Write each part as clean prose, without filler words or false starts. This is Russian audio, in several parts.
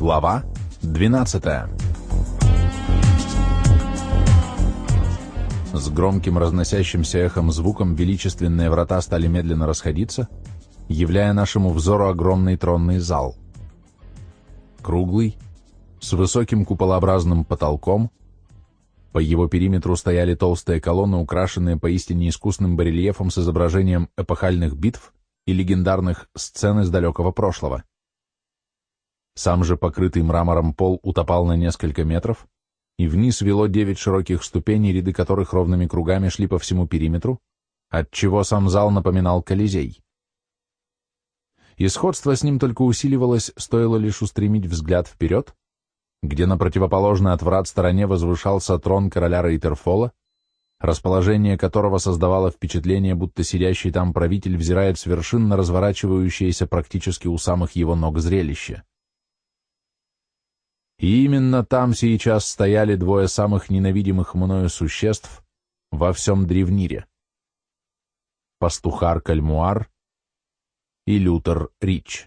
Глава 12. С громким разносящимся эхом звуком величественные врата стали медленно расходиться, являя нашему взору огромный тронный зал. Круглый, с высоким куполообразным потолком, по его периметру стояли толстые колонны, украшенные поистине искусным барельефом с изображением эпохальных битв и легендарных сцен из далекого прошлого. Сам же покрытый мрамором пол утопал на несколько метров, и вниз вело 9 широких ступеней, ряды которых ровными кругами шли по всему периметру, отчего сам зал напоминал Колизей. И сходство с ним только усиливалось, стоило лишь устремить взгляд вперед, где на противоположной от врат стороне возвышался трон короля Рейтерфола, расположение которого создавало впечатление, будто сидящий там правитель взирает с вершин на разворачивающееся практически у самых его ног зрелище. И именно там сейчас стояли двое самых ненавидимых мною существ во всем Древнире. Пастухар Кальмуар и Лютер Рич.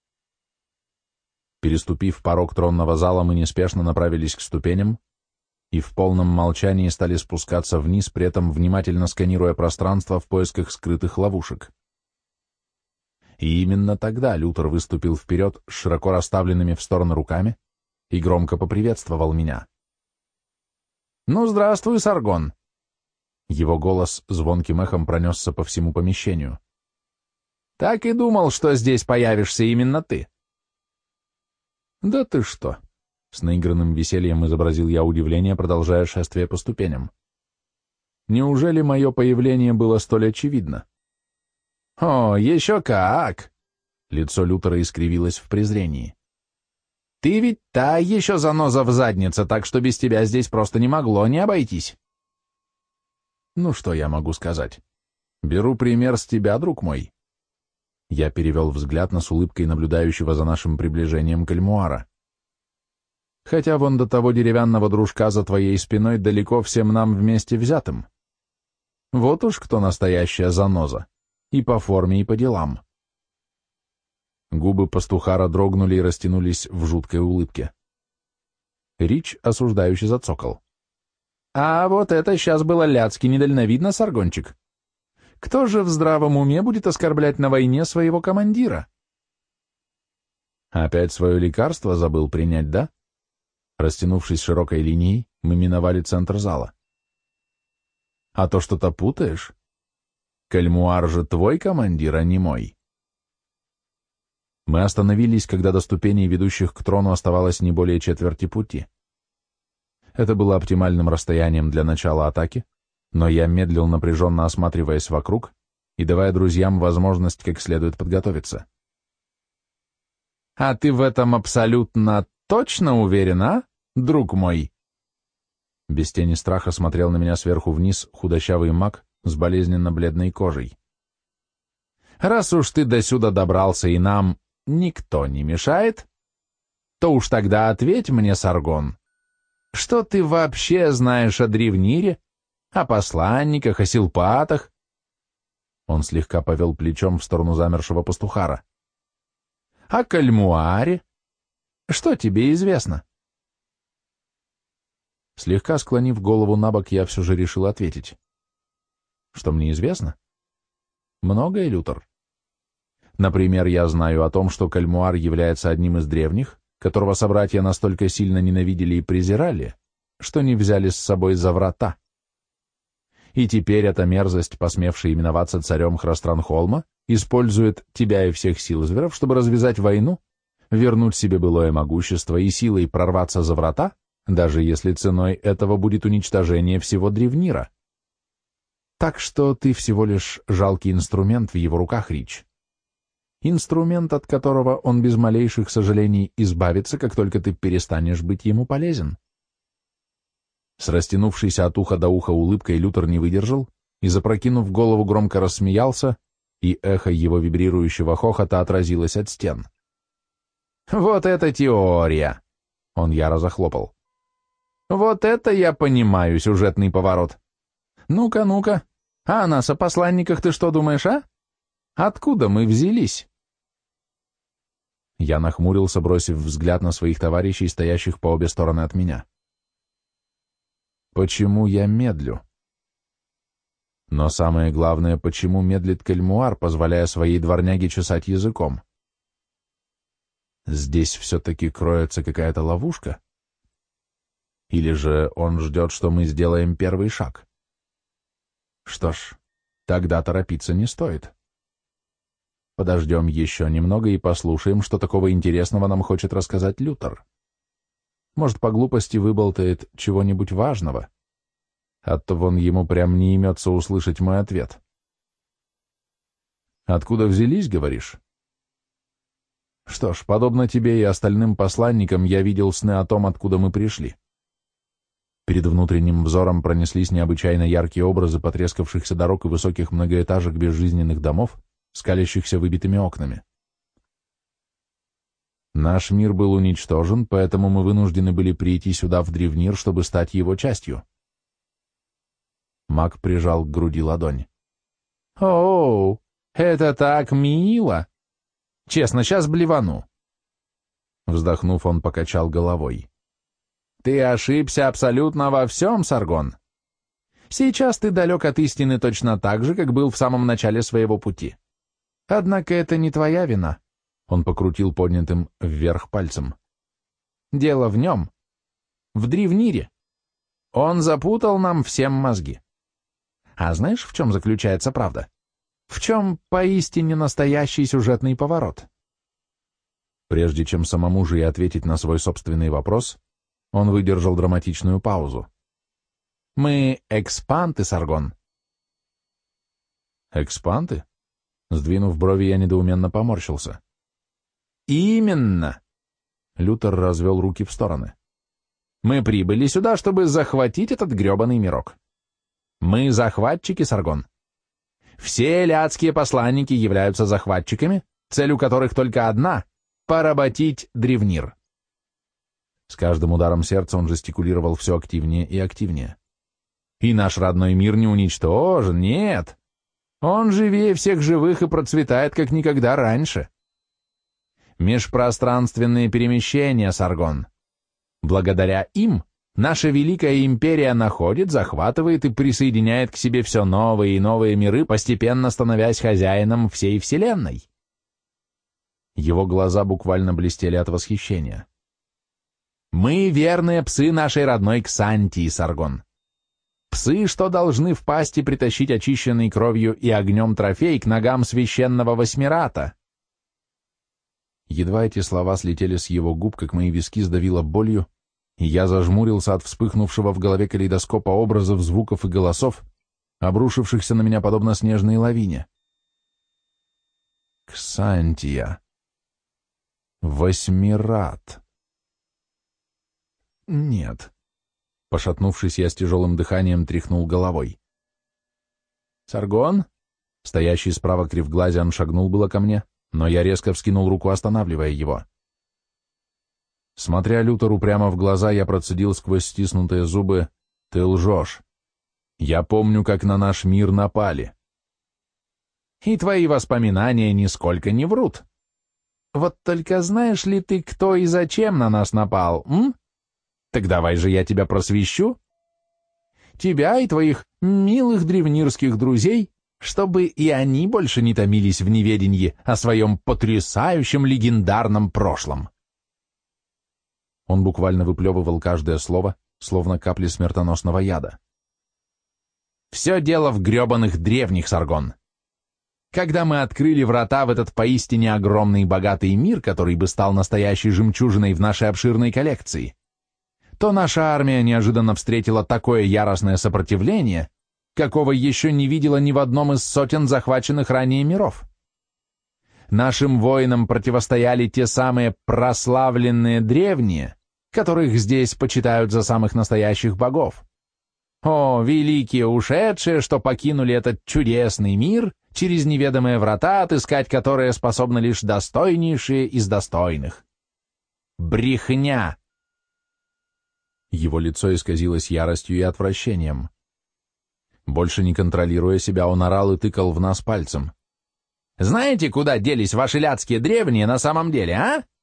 Переступив порог тронного зала, мы неспешно направились к ступеням и в полном молчании стали спускаться вниз, при этом внимательно сканируя пространство в поисках скрытых ловушек. И именно тогда Лютер выступил вперед с широко расставленными в стороны руками и громко поприветствовал меня. «Ну, здравствуй, Саргон!» Его голос звонким эхом пронесся по всему помещению. «Так и думал, что здесь появишься именно ты!» «Да ты что!» — с наигранным весельем изобразил я удивление, продолжая шествие по ступеням. «Неужели мое появление было столь очевидно?» «О, еще как!» — лицо Лютера искривилось в презрении. «Ты ведь та еще заноза в заднице, так что без тебя здесь просто не могло не обойтись». «Ну что я могу сказать? Беру пример с тебя, друг мой». Я перевел взгляд на с улыбкой наблюдающего за нашим приближением Кальмуара. «Хотя вон до того деревянного дружка за твоей спиной далеко всем нам вместе взятым. Вот уж кто настоящая заноза, и по форме, и по делам». Губы пастухара дрогнули и растянулись в жуткой улыбке. Рич осуждающе зацокал. «А вот это сейчас было ляцки недальновидно, Саргончик. Кто же в здравом уме будет оскорблять на войне своего командира?» «Опять свое лекарство забыл принять, да?» Растянувшись широкой линией, мы миновали центр зала. «А то что-то путаешь? Кальмуар же твой командир, а не мой». Мы остановились, когда до ступеней, ведущих к трону, оставалось не более четверти пути. Это было оптимальным расстоянием для начала атаки, но я медлил, напряженно осматриваясь вокруг и давая друзьям возможность как следует подготовиться. «А ты в этом абсолютно точно уверен, а, друг мой?» Без тени страха смотрел на меня сверху вниз худощавый маг с болезненно бледной кожей. «Раз уж ты досюда добрался и нам никто не мешает, то уж тогда ответь мне, Саргон, что ты вообще знаешь о Древнире, о посланниках, о силпатах?» Он слегка повел плечом в сторону замершего пастухара. «О Кальмуаре? Что тебе известно?» Слегка склонив голову набок, я все же решил ответить. «Что мне известно?» «Многое, Лютер. Например, я знаю о том, что Кальмуар является одним из древних, которого собратья настолько сильно ненавидели и презирали, что не взяли с собой за врата. И теперь эта мерзость, посмевшая именоваться царем Храстранхолма, использует тебя и всех сил зверов, чтобы развязать войну, вернуть себе былое могущество и силой прорваться за врата, даже если ценой этого будет уничтожение всего Древнира. Так что ты всего лишь жалкий инструмент в его руках, Рич. Инструмент, от которого он без малейших сожалений избавится, как только ты перестанешь быть ему полезен». С растянувшейся от уха до уха улыбкой Лютер не выдержал и, запрокинув голову, громко рассмеялся, и эхо его вибрирующего хохота отразилось от стен. «Вот это теория!» — он яро захлопал. «Вот это я понимаю, сюжетный поворот. Ну-ка, ну-ка, а о нас, о посланниках, ты что думаешь, а? Откуда мы взялись?» Я нахмурился, бросив взгляд на своих товарищей, стоящих по обе стороны от меня. Почему я медлю? Но самое главное, почему медлит Кельмуар, позволяя своей дворняге чесать языком? Здесь все-таки кроется какая-то ловушка? Или же он ждет, что мы сделаем первый шаг? Что ж, тогда торопиться не стоит. Подождем еще немного и послушаем, что такого интересного нам хочет рассказать Лютер. Может, по глупости выболтает чего-нибудь важного, а то вон ему прям не имется услышать мой ответ. Откуда взялись, говоришь? Что ж, подобно тебе и остальным посланникам, я видел сны о том, откуда мы пришли. Перед внутренним взором пронеслись необычайно яркие образы потрескавшихся дорог и высоких многоэтажек безжизненных домов, скалящихся выбитыми окнами. Наш мир был уничтожен, поэтому мы вынуждены были прийти сюда, в Древнир, чтобы стать его частью. Маг прижал к груди ладонь. «О, это так мило! Честно, сейчас блевану!» Вздохнув, он покачал головой. «Ты ошибся абсолютно во всем, Саргон. Сейчас ты далек от истины точно так же, как был в самом начале своего пути. Однако это не твоя вина», — он покрутил поднятым вверх пальцем. «Дело в нем, в Древнире. Он запутал нам всем мозги. А знаешь, в чем заключается правда? В чем поистине настоящий сюжетный поворот?» Прежде чем самому же и ответить на свой собственный вопрос, он выдержал драматичную паузу. «Мы экспанты, Саргон». «Экспанты?» Сдвинув брови, я недоуменно поморщился. «Именно!» Лютер развел руки в стороны. «Мы прибыли сюда, чтобы захватить этот гребаный мирок. Мы захватчики, Саргон. Все элиадские посланники являются захватчиками, цель у которых только одна — поработить Древнир». С каждым ударом сердца он жестикулировал все активнее и активнее. «И наш родной мир не уничтожен, нет. Он живее всех живых и процветает, как никогда раньше. Межпространственные перемещения, Саргон. Благодаря им наша великая империя находит, захватывает и присоединяет к себе все новые и новые миры, постепенно становясь хозяином всей Вселенной». Его глаза буквально блестели от восхищения. «Мы верные псы нашей родной Ксантии, Саргон. Псы, что должны впасть и притащить очищенный кровью и огнем трофей к ногам священного Восьмирата». Едва эти слова слетели с его губ, как мои виски сдавило болью, и я зажмурился от вспыхнувшего в голове калейдоскопа образов, звуков и голосов, обрушившихся на меня подобно снежной лавине. Ксантия. Восьмират. Нет. Пошатнувшись, я с тяжелым дыханием тряхнул головой. «Саргон?» Стоящий справа кривглазиан шагнул было ко мне, но я резко вскинул руку, останавливая его. Смотря Лютеру прямо в глаза, я процедил сквозь стиснутые зубы: «Ты лжешь. Я помню, как на наш мир напали». «И твои воспоминания нисколько не врут. Вот только знаешь ли ты, кто и зачем на нас напал, м? Так давай же я тебя просвещу. Тебя и твоих милых древнирских друзей, чтобы и они больше не томились в неведении о своем потрясающем легендарном прошлом». Он буквально выплевывал каждое слово, словно капли смертоносного яда. «Все дело в гребаных древних, Саргон. Когда мы открыли врата в этот поистине огромный и богатый мир, который бы стал настоящей жемчужиной в нашей обширной коллекции, то наша армия неожиданно встретила такое яростное сопротивление, какого еще не видела ни в одном из сотен захваченных ранее миров. Нашим воинам противостояли те самые прославленные древние, которых здесь почитают за самых настоящих богов. О, великие ушедшие, что покинули этот чудесный мир, через неведомые врата, отыскать которые способны лишь достойнейшие из достойных. Брехня!» Его лицо исказилось яростью и отвращением. Больше не контролируя себя, он орал и тыкал в нас пальцем. «Знаете, куда делись ваши ляцкие древние на самом деле, а?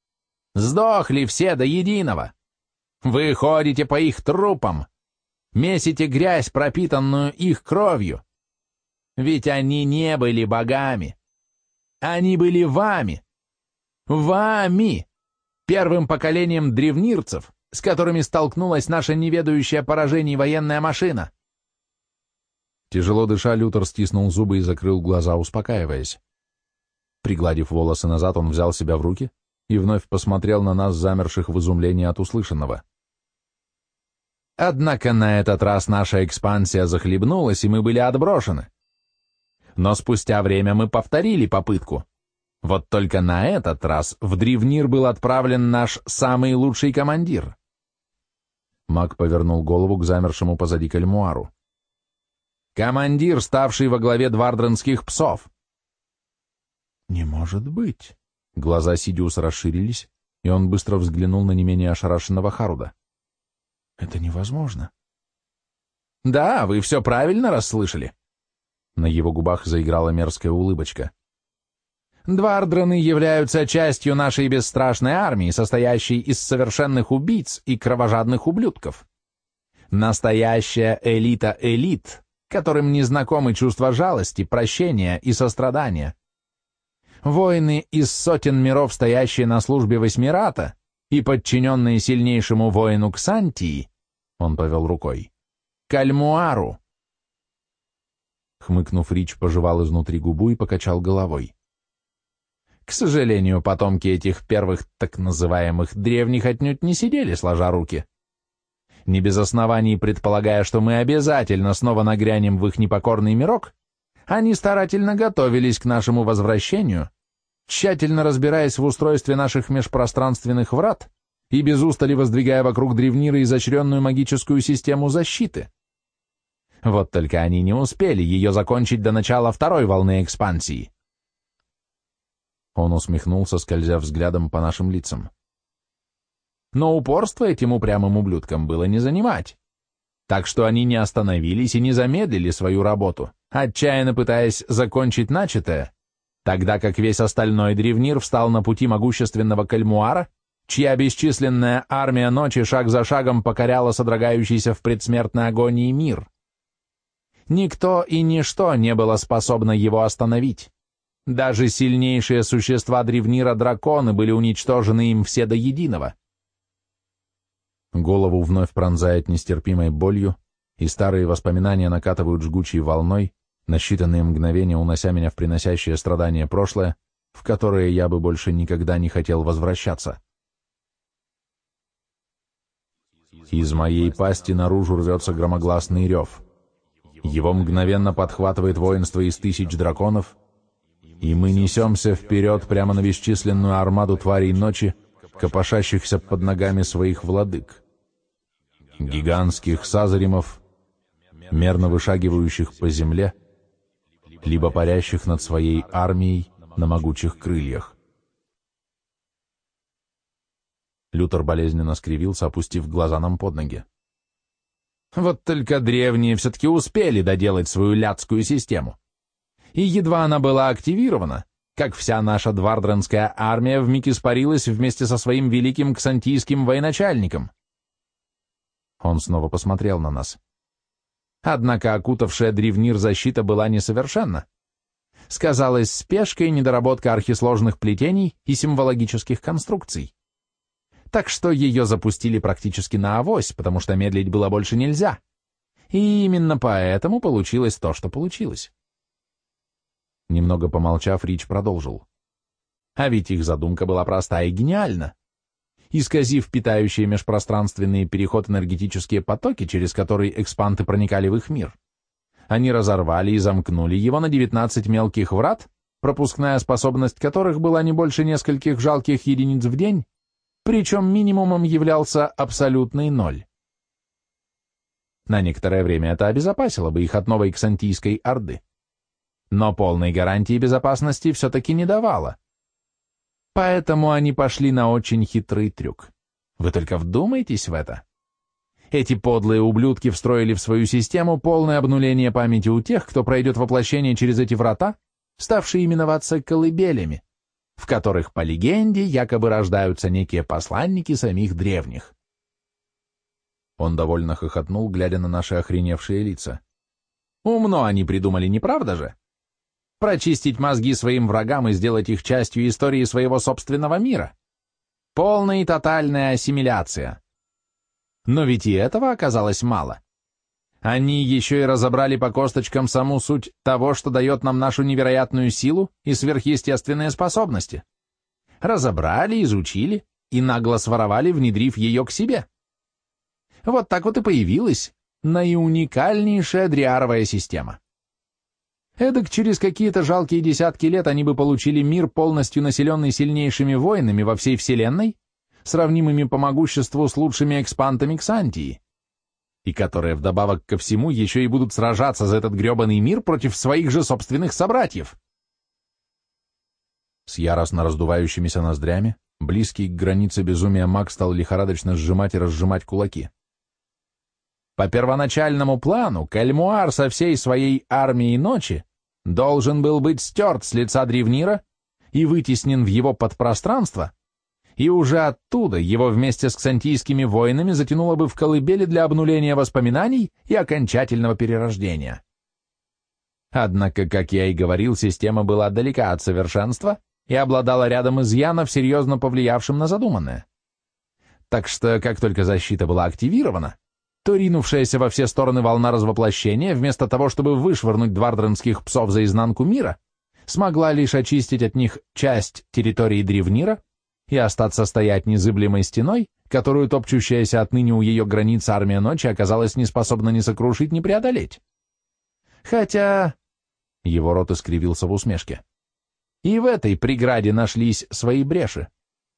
Сдохли все до единого. Вы ходите по их трупам, месите грязь, пропитанную их кровью. Ведь они не были богами. Они были вами. Вами, первым поколением древнирцев, с которыми столкнулась наша неведающая поражений военная машина. Тяжело дыша, Лютер стиснул зубы и закрыл глаза, успокаиваясь. Пригладив волосы назад, он взял себя в руки и вновь посмотрел на нас, замерших в изумлении от услышанного. Однако на этот раз наша экспансия захлебнулась, и мы были отброшены. Но спустя время мы повторили попытку. Вот только на этот раз в Древнир был отправлен наш самый лучший командир. Маг повернул голову к замершему позади кальмуару. Командир, ставший во главе двардренских псов. Не может быть. Глаза Сидиуса расширились, и он быстро взглянул на не менее ошарашенного Харуда. Это невозможно. Да, вы все правильно расслышали. На его губах заиграла мерзкая улыбочка. Двардрены являются частью нашей бесстрашной армии, состоящей из совершенных убийц и кровожадных ублюдков. Настоящая элита элит, которым не знакомы чувства жалости, прощения и сострадания. Воины из сотен миров, стоящие на службе Восьмирата и подчиненные сильнейшему воину Ксантии, он повел рукой, Кальмуару. Хмыкнув, Рич пожевал изнутри губу и покачал головой. К сожалению, потомки этих первых так называемых древних отнюдь не сидели, сложа руки. Не без оснований предполагая, что мы обязательно снова нагрянем в их непокорный мирок, они старательно готовились к нашему возвращению, тщательно разбираясь в устройстве наших межпространственных врат и без устали воздвигая вокруг Древнира изощренную магическую систему защиты. Вот только они не успели ее закончить до начала второй волны экспансии. Он усмехнулся, скользя взглядом по нашим лицам. Но упорство этим упрямым ублюдкам было не занимать. Так что они не остановились и не замедлили свою работу, отчаянно пытаясь закончить начатое, тогда как весь остальной Древнир встал на пути могущественного Кальмуара, чья бесчисленная армия ночи шаг за шагом покоряла содрогающийся в предсмертной агонии мир. Никто и ничто не было способно его остановить. Даже сильнейшие существа Древнира драконы были уничтожены им все до единого. Голову вновь пронзает нестерпимой болью, и старые воспоминания накатывают жгучей волной, на считанные мгновения унося меня в приносящее страдания прошлое, в которое я бы больше никогда не хотел возвращаться. Из моей пасти наружу рвется громогласный рев. Его мгновенно подхватывает воинство из 1000 драконов, и мы несемся вперед прямо на бесчисленную армаду тварей ночи, копошащихся под ногами своих владык. Гигантских сазаримов, мерно вышагивающих по земле, либо парящих над своей армией на могучих крыльях. Лютер болезненно скривился, опустив глаза нам под ноги. Вот только древние все-таки успели доделать свою ляцкую систему. И едва она была активирована, как вся наша двардренская армия вмиг испарилась вместе со своим великим ксантийским военачальником. Он снова посмотрел на нас. Однако окутавшая Древнир защита была несовершенна. Сказалась спешка и недоработка архисложных плетений и символогических конструкций. Так что ее запустили практически наавось, потому что медлить было больше нельзя. И именно поэтому получилось то, что получилось. Немного помолчав, Рич продолжил. А ведь их задумка была проста и гениальна. Исказив питающие межпространственный переход энергетические потоки, через которые экспанты проникали в их мир, они разорвали и замкнули его на 19 мелких врат, пропускная способность которых была не больше нескольких жалких единиц в день, причем минимумом являлся абсолютный ноль. На некоторое время это обезопасило бы их от новой ксантийской орды. Но полной гарантии безопасности все-таки не давало. Поэтому они пошли на очень хитрый трюк. Вы только вдумайтесь в это. Эти подлые ублюдки встроили в свою систему полное обнуление памяти у тех, кто пройдет воплощение через эти врата, ставшие именоваться колыбелями, в которых, по легенде, якобы рождаются некие посланники самих древних. Он довольно хохотнул, глядя на наши охреневшие лица. Умно они придумали, не правда же? Прочистить мозги своим врагам и сделать их частью истории своего собственного мира. Полная и тотальная ассимиляция. Но ведь и этого оказалось мало. Они еще и разобрали по косточкам саму суть того, что дает нам нашу невероятную силу и сверхъестественные способности. Разобрали, изучили и нагло своровали, внедрив ее к себе. Вот так вот и появилась наиуникальнейшая дриаровая система. Эдак через какие-то жалкие десятки лет они бы получили мир, полностью населенный сильнейшими воинами во всей Вселенной, сравнимыми по могуществу с лучшими экспантами Ксантии, и которые вдобавок ко всему еще и будут сражаться за этот гребаный мир против своих же собственных собратьев. С яростно раздувающимися ноздрями, близкий к границе безумия маг стал лихорадочно сжимать и разжимать кулаки. По первоначальному плану, Кальмуар со всей своей армией ночи должен был быть стерт с лица Древнира и вытеснен в его подпространство, и уже оттуда его вместе с ксантийскими воинами затянуло бы в колыбели для обнуления воспоминаний и окончательного перерождения. Однако, как я и говорил, система была далека от совершенства и обладала рядом изъянов, серьезно повлиявшим на задуманное. Так что, как только защита была активирована, то ринувшаяся во все стороны волна развоплощения, вместо того, чтобы вышвырнуть двардренских псов за изнанку мира, смогла лишь очистить от них часть территории Древнира и остаться стоять незыблемой стеной, которую топчущаяся отныне у ее границ армия ночи оказалась не способна ни сокрушить, ни преодолеть. Хотя... Его рот искривился в усмешке. И в этой преграде нашлись свои бреши.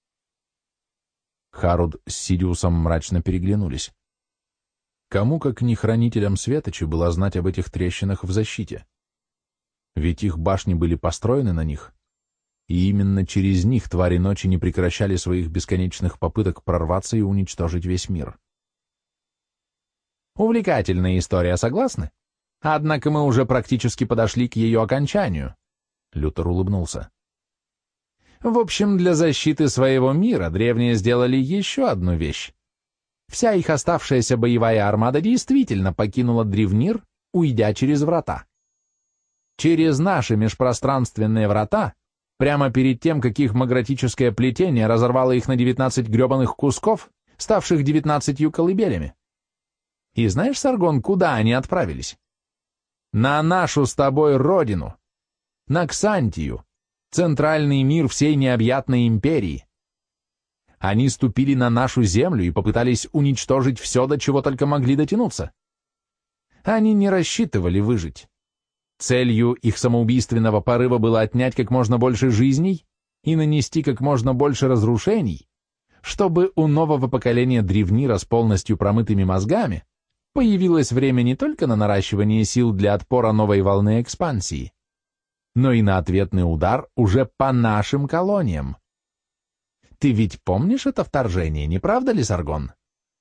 Харуд с Сидиусом мрачно переглянулись. Кому, как не хранителям Светочи, было знать об этих трещинах в защите? Ведь их башни были построены на них, и именно через них твари ночи не прекращали своих бесконечных попыток прорваться и уничтожить весь мир. Увлекательная история, согласны? Однако мы уже практически подошли к ее окончанию. Лютер улыбнулся. В общем, для защиты своего мира древние сделали еще одну вещь. Вся их оставшаяся боевая армада действительно покинула Древнир, уйдя через врата. Через наши межпространственные врата, прямо перед тем, как их магратическое плетение разорвало их на 19 гребаных кусков, ставших 19 колыбелями. И знаешь, Саргон, куда они отправились? На нашу с тобой родину, на Ксантию, центральный мир всей необъятной империи. Они ступили на нашу землю и попытались уничтожить все, до чего только могли дотянуться. Они не рассчитывали выжить. Целью их самоубийственного порыва было отнять как можно больше жизней и нанести как можно больше разрушений, чтобы у нового поколения Древнира с полностью промытыми мозгами появилось время не только на наращивание сил для отпора новой волны экспансии, но и на ответный удар уже по нашим колониям. Ты ведь помнишь это вторжение, не правда ли, Саргон?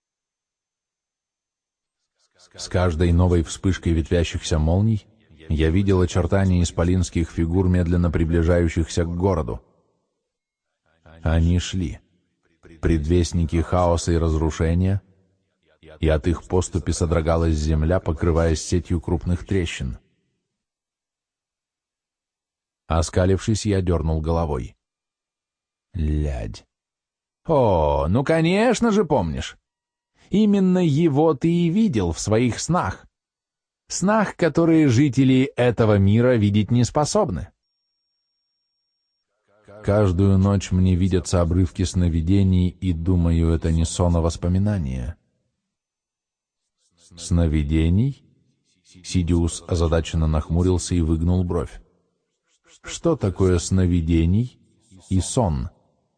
С каждой новой вспышкой ветвящихся молний я видел очертания исполинских фигур, медленно приближающихся к городу. Они шли, предвестники хаоса и разрушения, и от их поступи содрогалась земля, покрываясь сетью крупных трещин. Оскалившись, я дернул головой. Лядь. О, ну конечно же помнишь. Именно его ты и видел в своих снах. Снах, которые жители этого мира видеть не способны. Каждую ночь мне видятся обрывки сновидений, и думаю, это не сон, а воспоминания. Сновидений? Сидиус озадаченно нахмурился и выгнул бровь. Что такое сновидений и сон?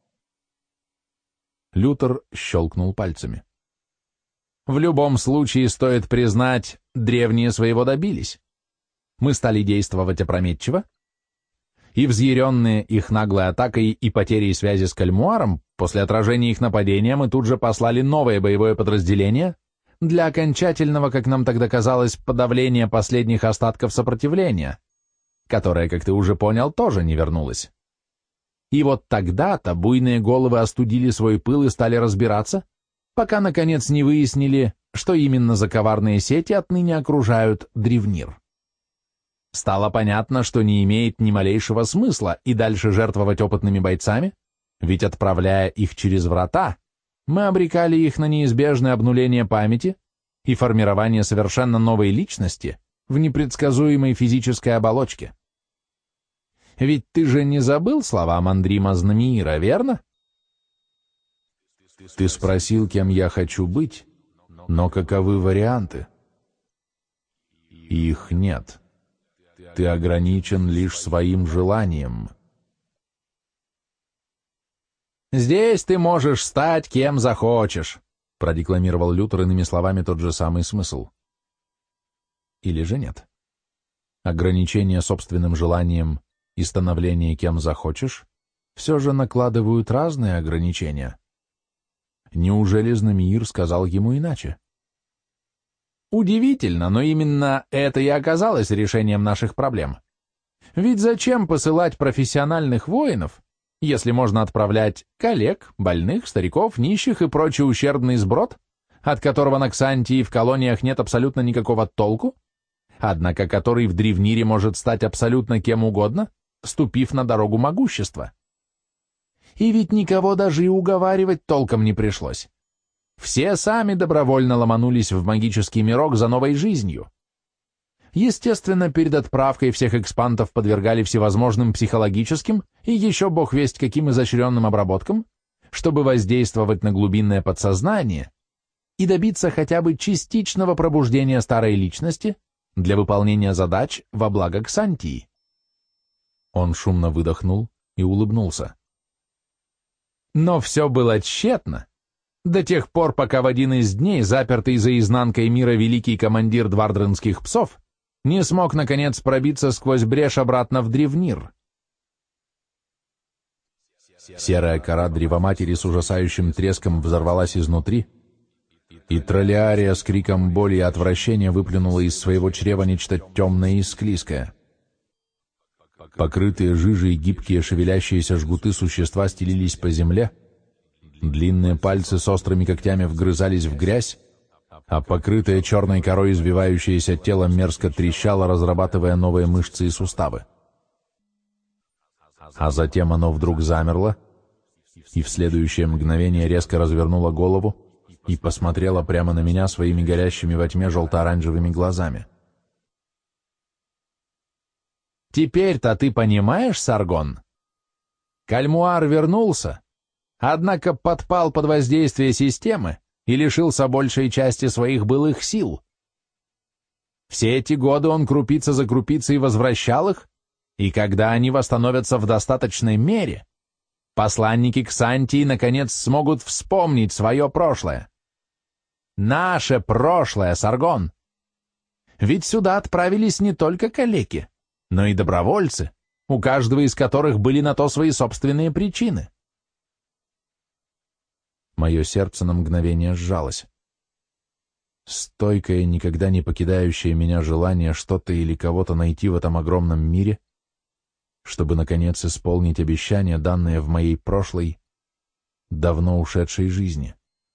Лютер щелкнул пальцами. В любом случае, стоит признать, древние своего добились. Мы стали действовать опрометчиво, и взъяренные их наглой атакой и потерей связи с Кальмуаром, после отражения их нападения мы тут же послали новое боевое подразделение для окончательного, как нам тогда казалось, подавления последних остатков сопротивления, которое, как ты уже понял, тоже не вернулось. И вот тогда-то буйные головы остудили свой пыл и стали разбираться, пока, наконец, не выяснили, что именно за коварные сети отныне окружают Древнир. Стало понятно, что не имеет ни малейшего смысла и дальше жертвовать опытными бойцами, ведь, отправляя их через врата, мы обрекали их на неизбежное обнуление памяти и формирование совершенно новой личности в непредсказуемой физической оболочке. Ведь ты же не забыл слова Мандрима Знамиира, верно? Ты спросил, кем я хочу быть, но каковы варианты? Их нет. Ты ограничен лишь своим желанием. «Здесь ты можешь стать кем захочешь», — продекламировал Лютер иными словами тот же самый смысл. Или же нет? Ограничение собственным желанием и становление кем захочешь все же накладывают разные ограничения. Неужели Знамиир сказал ему иначе? Удивительно, но именно это и оказалось решением наших проблем. Ведь зачем посылать профессиональных воинов, если можно отправлять коллег, больных, стариков, нищих и прочий ущербный сброд, от которого на Ксантии в колониях нет абсолютно никакого толку, однако который в Древнире может стать абсолютно кем угодно, ступив на дорогу могущества? И ведь никого даже и уговаривать толком не пришлось. Все сами добровольно ломанулись в магический мирок за новой жизнью. Естественно, перед отправкой всех экспантов подвергали всевозможным психологическим и еще бог весть каким изощренным обработкам, чтобы воздействовать на глубинное подсознание и добиться хотя бы частичного пробуждения старой личности для выполнения задач во благо Ксантии. Он шумно выдохнул и улыбнулся. Но все было тщетно. До тех пор, пока в один из дней, запертый за изнанкой мира великий командир двардренских псов, не смог, наконец, пробиться сквозь брешь обратно в Древнир. Серая кора древоматери с ужасающим треском взорвалась изнутри, и Троллиария с криком боли и отвращения выплюнула из своего чрева нечто темное и склизкое. Покрытые жижей гибкие шевелящиеся жгуты существа стелились по земле, длинные пальцы с острыми когтями вгрызались в грязь, а покрытое черной корой извивающееся тело мерзко трещало, разрабатывая новые мышцы и суставы. А затем оно вдруг замерло, и в следующее мгновение резко развернуло голову и посмотрело прямо на меня своими горящими во тьме желто-оранжевыми глазами. «Теперь-то ты понимаешь, Саргон? Кальмуар вернулся, однако подпал под воздействие системы и лишился большей части своих былых сил. Все эти годы он крупица за крупицей возвращал их, и когда они восстановятся в достаточной мере, посланники Ксантии наконец смогут вспомнить свое прошлое. Наше прошлое, Саргон! Ведь сюда отправились не только калеки, но и добровольцы, у каждого из которых были на то свои собственные причины. Мое сердце на мгновение сжалось. Стойкое, никогда не покидающее меня желание что-то или кого-то найти в этом огромном мире, чтобы, наконец, исполнить обещание, данное в моей прошлой, давно ушедшей жизни.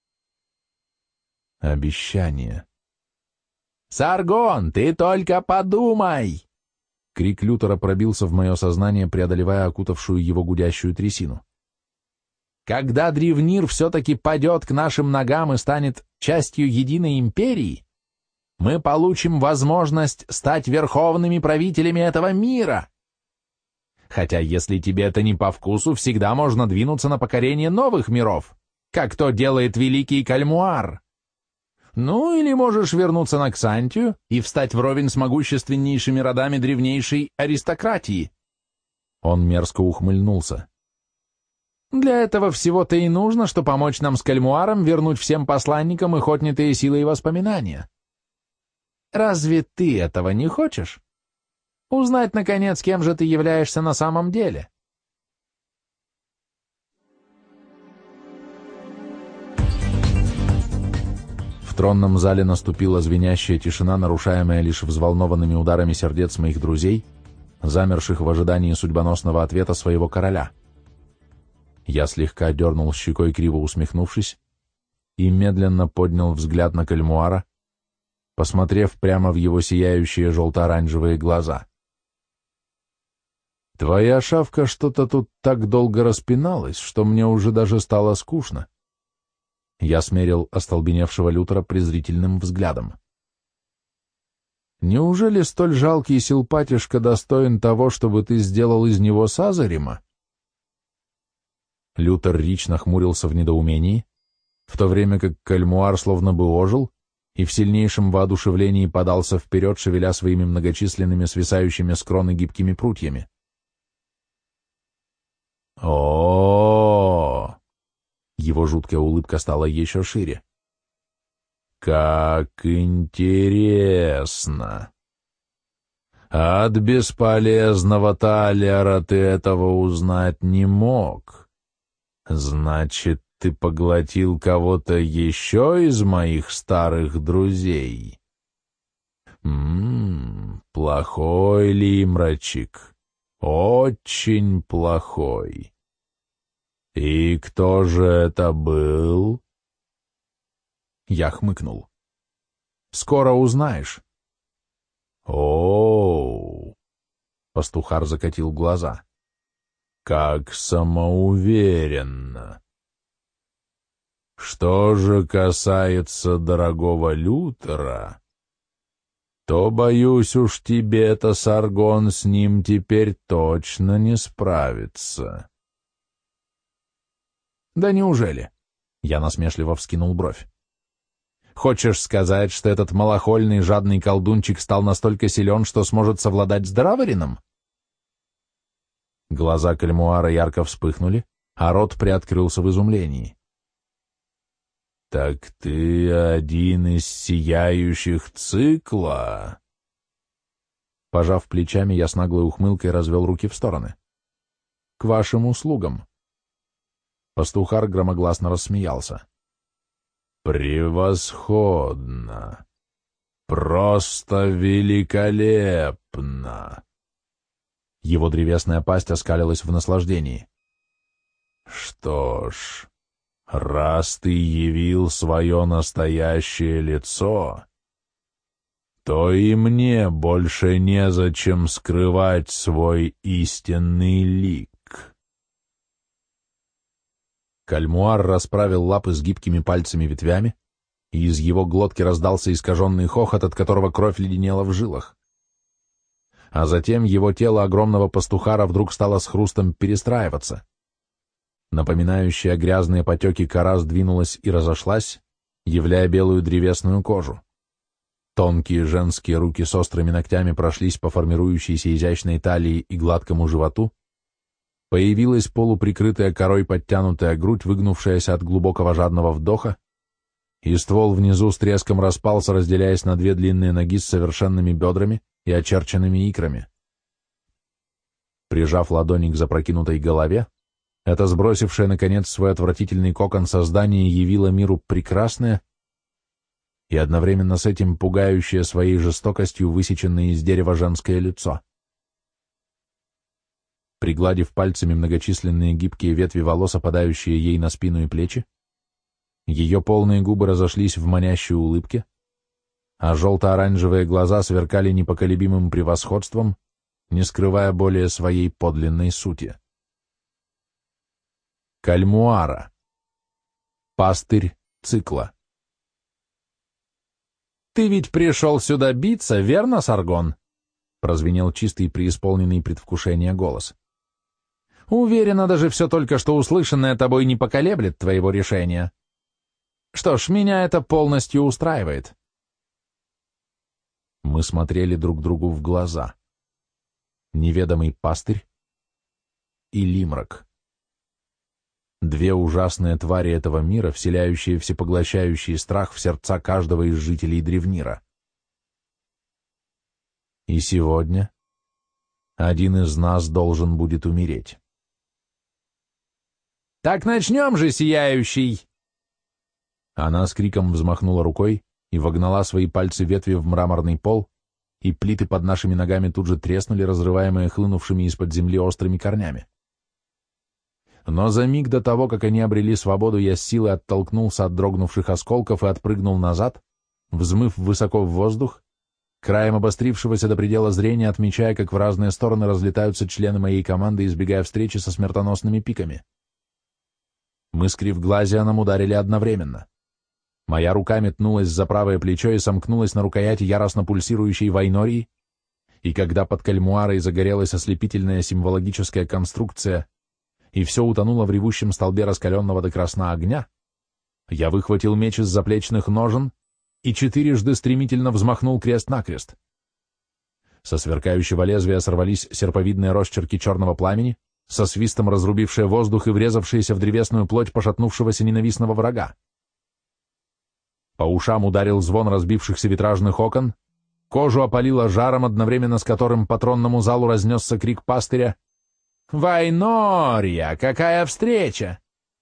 Обещание. «Саргон, ты только подумай!» Крик Лютера пробился в мое сознание, преодолевая окутавшую его гудящую трясину. «Когда Древнир все-таки падет к нашим ногам и станет частью единой империи, мы получим возможность стать верховными правителями этого мира. Хотя, если тебе это не по вкусу, всегда можно двинуться на покорение новых миров, как то делает великий Кальмуар. Ну, или можешь вернуться на Ксантию и встать вровень с могущественнейшими родами древнейшей аристократии». Он мерзко ухмыльнулся. «Для этого всего-то и нужно, что помочь нам с Кальмуаром вернуть всем посланникам их отнятые силы и воспоминания. Разве ты этого не хочешь? Узнать, наконец, кем же ты являешься на самом деле?» В тронном зале наступила звенящая тишина, нарушаемая лишь взволнованными ударами сердец моих друзей, замерших в ожидании судьбоносного ответа своего короля. Я слегка дернул щекой, криво усмехнувшись, и медленно поднял взгляд на Кальмуара, посмотрев прямо в его сияющие желто-оранжевые глаза. «Твоя шавка что-то тут так долго распиналась, что мне уже даже стало скучно». Я смерил остолбеневшего Лютера презрительным взглядом. «Неужели столь жалкий силпатишка достоин того, чтобы ты сделал из него Сазарима?» Лютер Рич нахмурился в недоумении, в то время как Кальмуар словно бы ожил и в сильнейшем воодушевлении подался вперед, шевеля своими многочисленными свисающими с кроны гибкими прутьями. О! Его жуткая улыбка стала еще шире. Как интересно! От бесполезного Талера ты этого узнать не мог. Значит, ты поглотил кого-то еще из моих старых друзей? Плохой лимрачик, очень плохой. И кто же это был? Я хмыкнул. Скоро узнаешь. Оу! Пастухар закатил глаза. Как самоуверенно. Что же касается дорогого Лютера, то, боюсь, уж тебе-то, Саргон, с ним теперь точно не справится. Да неужели? Я насмешливо вскинул бровь. Хочешь сказать, что этот малохольный жадный колдунчик стал настолько силен, что сможет совладать с Драварином? Глаза Кальмуара ярко вспыхнули, а рот приоткрылся в изумлении. «Так ты один из сияющих цикла?» Пожав плечами, я с наглой ухмылкой развел руки в стороны. «К вашим услугам». Пастухар громогласно рассмеялся. «Превосходно! Просто великолепно!» Его древесная пасть оскалилась в наслаждении. «Что ж, раз ты явил свое настоящее лицо, то и мне больше незачем скрывать свой истинный лик». Кальмуар расправил лапы с гибкими пальцами-ветвями, и из его глотки раздался искаженный хохот, от которого кровь леденела в жилах. А затем его тело огромного пастухара вдруг стало с хрустом перестраиваться. Напоминающая грязные потеки кора сдвинулась и разошлась, являя белую древесную кожу. Тонкие женские руки с острыми ногтями прошлись по формирующейся изящной талии и гладкому животу. Появилась полуприкрытая корой подтянутая грудь, выгнувшаяся от глубокого жадного вдоха, и ствол внизу с треском распался, разделяясь на две длинные ноги с совершенными бедрами и очерченными икрами. Прижав ладони к запрокинутой голове, это сбросившее, наконец, свой отвратительный кокон создание явило миру прекрасное и одновременно с этим пугающее своей жестокостью высеченное из дерева женское лицо. Пригладив пальцами многочисленные гибкие ветви волос, опадающие ей на спину и плечи, ее полные губы разошлись в манящей улыбке, а желто-оранжевые глаза сверкали непоколебимым превосходством, не скрывая более своей подлинной сути. Кальмуара. Пастырь цикла. «Ты ведь пришел сюда биться, верно, Саргон?» — прозвенел чистый, преисполненный предвкушения голос. «Уверена, даже все только что услышанное тобой не поколеблет твоего решения. Что ж, меня это полностью устраивает». Мы смотрели друг другу в глаза. Неведомый пастырь и Лимрак. Две ужасные твари этого мира, вселяющие всепоглощающий страх в сердца каждого из жителей Древнира. И сегодня один из нас должен будет умереть. «Так начнем же, сияющий!» Она с криком взмахнула рукой и вогнала свои пальцы ветви в мраморный пол, и плиты под нашими ногами тут же треснули, разрываемые хлынувшими из-под земли острыми корнями. Но за миг до того, как они обрели свободу, я с силой оттолкнулся от дрогнувших осколков и отпрыгнул назад, взмыв высоко в воздух, краем обострившегося до предела зрения, отмечая, как в разные стороны разлетаются члены моей команды, избегая встречи со смертоносными пиками. Мы с Кривглазианом ударили одновременно. Моя рука метнулась за правое плечо и сомкнулась на рукояти яростно пульсирующей вайнории, и когда под кальмуарой загорелась ослепительная символогическая конструкция, и все утонуло в ревущем столбе раскаленного до красна огня, я выхватил меч из заплечных ножен и четырежды стремительно взмахнул крест-накрест. Со сверкающего лезвия сорвались серповидные росчерки черного пламени, со свистом разрубившие воздух и врезавшиеся в древесную плоть пошатнувшегося ненавистного врага. По ушам ударил звон разбившихся витражных окон, кожу опалило жаром, одновременно с которым по тронному залу разнесся крик пастыря: «Вайнория! Какая встреча!»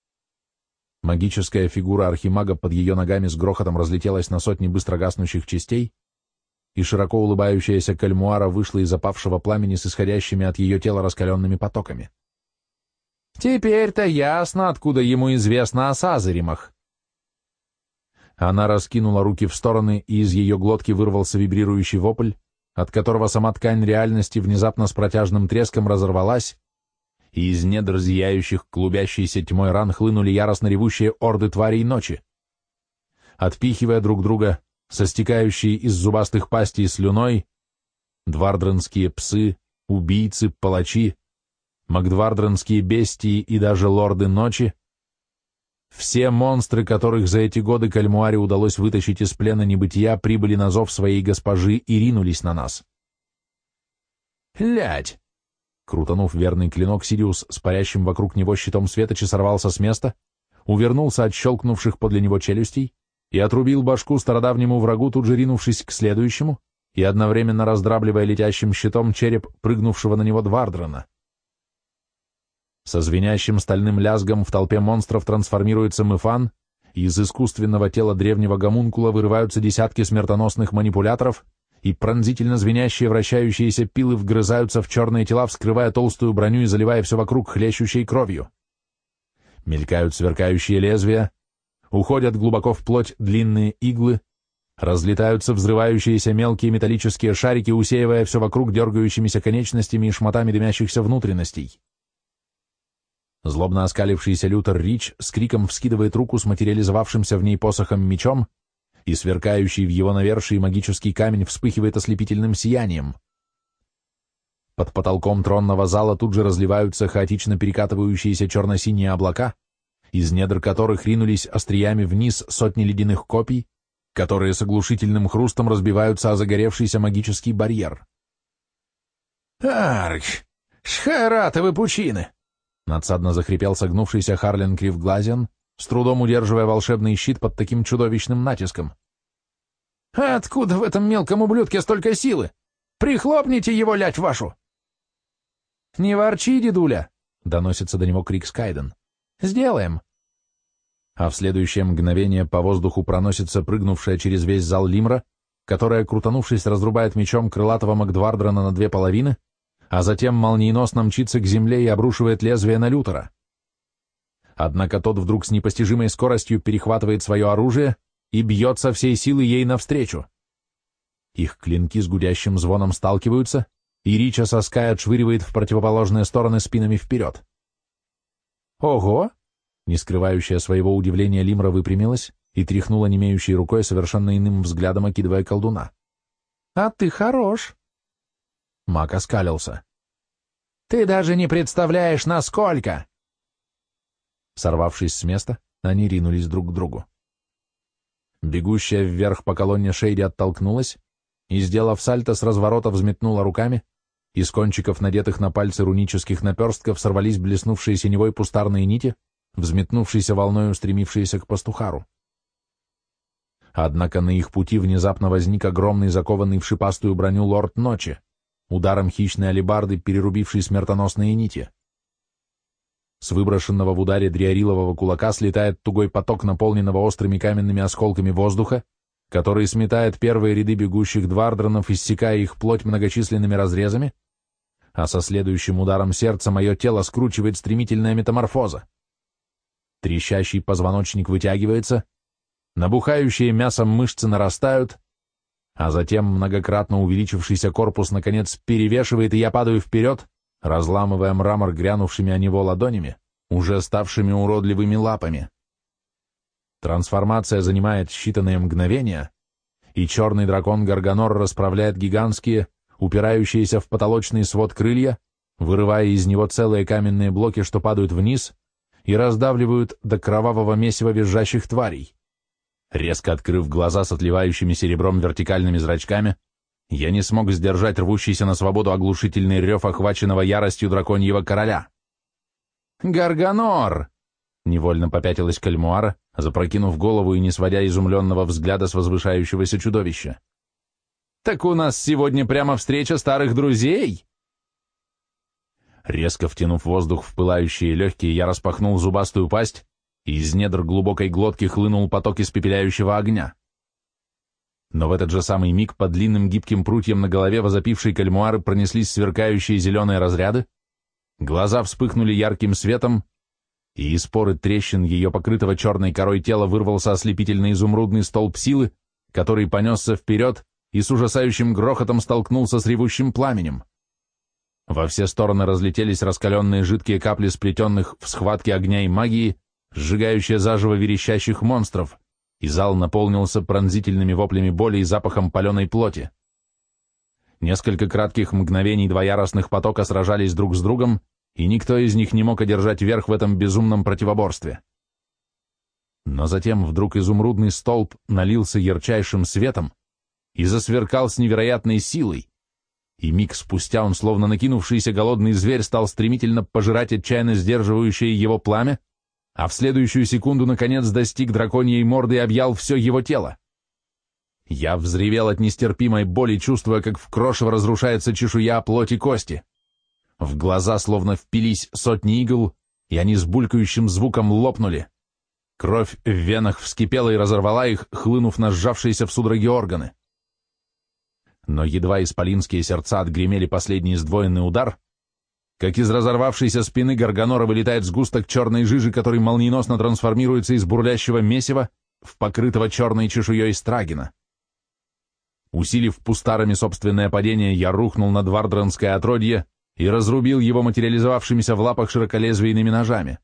Магическая фигура архимага под ее ногами с грохотом разлетелась на сотни быстро гаснущих частей, и широко улыбающаяся кальмуара вышла из опавшего пламени с исходящими от ее тела раскаленными потоками. «Теперь-то ясно, откуда ему известно о Сазеримах». Она раскинула руки в стороны, и из ее глотки вырвался вибрирующий вопль, от которого сама ткань реальности внезапно с протяжным треском разорвалась, и из недр зияющих клубящейся тьмой ран хлынули яростно ревущие орды тварей ночи. Отпихивая друг друга, со стекающей из зубастых пастей слюной, двардренские псы, убийцы, палачи, магдвардренские бестии и даже лорды ночи, все монстры, которых за эти годы кальмуаре удалось вытащить из плена небытия, прибыли на зов своей госпожи и ринулись на нас. «Лядь!» Крутанув верный клинок, Сириус с парящим вокруг него щитом светочи сорвался с места, увернулся от щелкнувших подле него челюстей и отрубил башку стародавнему врагу, тут же ринувшись к следующему и одновременно раздрабливая летящим щитом череп прыгнувшего на него Двардрена. Со звенящим стальным лязгом в толпе монстров трансформируется Мефан, и из искусственного тела древнего гомункула вырываются десятки смертоносных манипуляторов, и пронзительно звенящие вращающиеся пилы вгрызаются в черные тела, вскрывая толстую броню и заливая все вокруг хлещущей кровью. Мелькают сверкающие лезвия, уходят глубоко в плоть длинные иглы, разлетаются взрывающиеся мелкие металлические шарики, усеивая все вокруг дергающимися конечностями и шматами дымящихся внутренностей. Злобно оскалившийся Лютер Рич с криком вскидывает руку с материализовавшимся в ней посохом мечом, и сверкающий в его навершии магический камень вспыхивает ослепительным сиянием. Под потолком тронного зала тут же разливаются хаотично перекатывающиеся черно-синие облака, из недр которых ринулись остриями вниз сотни ледяных копий, которые с оглушительным хрустом разбиваются о загоревшийся магический барьер. «Арх! Шхаратовы пучины!» Надсадно захрипел согнувшийся Харлен Кривглазиан, с трудом удерживая волшебный щит под таким чудовищным натиском. «А откуда в этом мелком ублюдке столько силы? Прихлопните его, лять вашу!» «Не ворчи, дедуля!» — доносится до него крик Скайден. «Сделаем!» А в следующее мгновение по воздуху проносится прыгнувшая через весь зал Лимра, которая, крутанувшись, разрубает мечом крылатого Магдвардрена на две половины, а затем молниеносно мчится к земле и обрушивает лезвие на Лютера. Однако тот вдруг с непостижимой скоростью перехватывает свое оружие и бьет со всей силы ей навстречу. Их клинки с гудящим звоном сталкиваются, и Рича со Скай отшвыривает в противоположные стороны спинами вперед. «Ого!» — не скрывающая своего удивления Лимра выпрямилась и тряхнула немеющей рукой, совершенно иным взглядом окидывая колдуна. «А ты хорош!» Маг оскалился. «Ты даже не представляешь, насколько!» Сорвавшись с места, они ринулись друг к другу. Бегущая вверх по колонне Шейди оттолкнулась и, сделав сальто, с разворота взметнула руками, из кончиков, надетых на пальцы рунических наперстков, сорвались блеснувшие синевой пустарные нити, взметнувшиеся волной, устремившиеся к пастухару. Однако на их пути внезапно возник огромный, закованный в шипастую броню лорд Ночи, ударом хищной алебарды, перерубивший смертоносные нити. С выброшенного в ударе дриарилового кулака слетает тугой поток, наполненного острыми каменными осколками воздуха, который сметает первые ряды бегущих двардронов, иссекая их плоть многочисленными разрезами, а со следующим ударом сердца мое тело скручивает стремительная метаморфоза. Трещащий позвоночник вытягивается, набухающие мясом мышцы нарастают, а затем многократно увеличившийся корпус наконец перевешивает, и я падаю вперед, разламывая мрамор грянувшими о него ладонями, уже ставшими уродливыми лапами. Трансформация занимает считанные мгновения, и черный дракон Гарганор расправляет гигантские, упирающиеся в потолочный свод крылья, вырывая из него целые каменные блоки, что падают вниз и раздавливают до кровавого месива визжащих тварей. Резко открыв глаза с отливающими серебром вертикальными зрачками, я не смог сдержать рвущийся на свободу оглушительный рев охваченного яростью драконьего короля. «Гарганор!» — невольно попятилась Кальмуара, запрокинув голову и не сводя изумленного взгляда с возвышающегося чудовища. «Так у нас сегодня прямо встреча старых друзей!» Резко втянув воздух в пылающие легкие, я распахнул зубастую пасть, и из недр глубокой глотки хлынул поток испепеляющего огня. Но в этот же самый миг по длинным гибким прутьям на голове возопившей Кальмуары пронеслись сверкающие зеленые разряды, глаза вспыхнули ярким светом, и из поры трещин ее покрытого черной корой тела вырвался ослепительный изумрудный столб силы, который понесся вперед и с ужасающим грохотом столкнулся с ревущим пламенем. Во все стороны разлетелись раскаленные жидкие капли сплетенных в схватке огня и магии, сжигающие заживо верещащих монстров, и зал наполнился пронзительными воплями боли и запахом паленой плоти. Несколько кратких мгновений два яростных потока сражались друг с другом, и никто из них не мог одержать верх в этом безумном противоборстве. Но затем вдруг изумрудный столб налился ярчайшим светом и засверкал с невероятной силой, и миг спустя он, словно накинувшийся голодный зверь, стал стремительно пожирать отчаянно сдерживающее его пламя, а в следующую секунду, наконец, достиг драконьей морды и объял все его тело. Я взревел от нестерпимой боли, чувствуя, как в крошево разрушается чешуя, плоть и кости. В глаза словно впились сотни игл, и они с булькающим звуком лопнули. Кровь в венах вскипела и разорвала их, хлынув на сжавшиеся в судороги органы. Но едва исполинские сердца отгремели последний сдвоенный удар, как из разорвавшейся спины Гарганора вылетает сгусток черной жижи, который молниеносно трансформируется из бурлящего месива в покрытого черной чешуей страгина. Усилив пустарами собственное падение, я рухнул на двардранское отродье и разрубил его материализовавшимися в лапах широколезвийными ножами.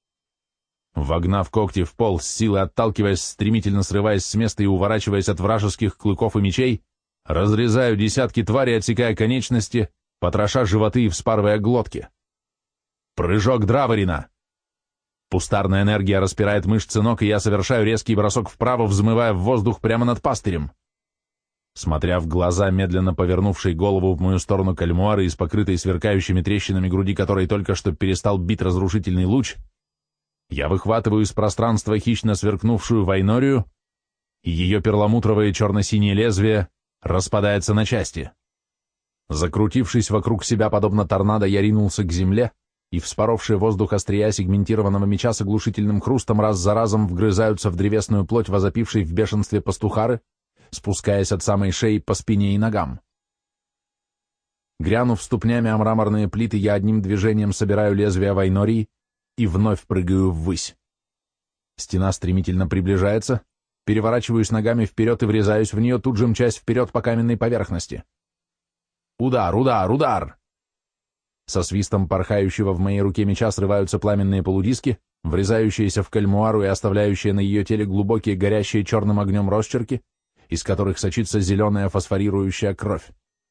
Вогнав когти в пол, с силой отталкиваясь, стремительно срываясь с места и уворачиваясь от вражеских клыков и мечей, разрезаю десятки тварей, отсекая конечности, потроша животы и вспарывая глотки. Прыжок Драварина! Пустарная энергия распирает мышцы ног, и я совершаю резкий бросок вправо, взмывая в воздух прямо над пастырем. Смотря в глаза, медленно повернувшей голову в мою сторону Кальмуары, из покрытой сверкающими трещинами груди которой только что перестал бить разрушительный луч, я выхватываю из пространства хищно сверкнувшую вайнорию, и ее перламутровое черно-синее лезвие распадается на части. Закрутившись вокруг себя, подобно торнадо, я ринулся к земле, и вспоровшие воздух острия сегментированного меча с оглушительным хрустом раз за разом вгрызаются в древесную плоть возопившей в бешенстве пастухары, спускаясь от самой шеи по спине и ногам. Грянув ступнями о мраморные плиты, я одним движением собираю лезвие вайнории и вновь прыгаю ввысь. Стена стремительно приближается, переворачиваюсь ногами вперед и врезаюсь в нее, тут же мчась вперед по каменной поверхности. Удар, удар, удар! Со свистом порхающего в моей руке меча срываются пламенные полудиски, врезающиеся в Кальмуару и оставляющие на ее теле глубокие горящие черным огнем росчерки, из которых сочится зеленая фосфорирующая кровь.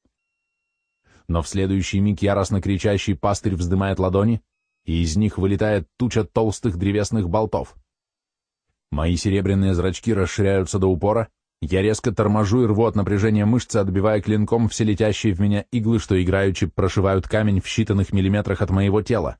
Но в следующий миг яростно кричащий пастырь вздымает ладони, и из них вылетает туча толстых древесных болтов. Мои серебряные зрачки расширяются до упора, я резко торможу и рву от напряжения мышцы, отбивая клинком все летящие в меня иглы, что играючи прошивают камень в считанных миллиметрах от моего тела.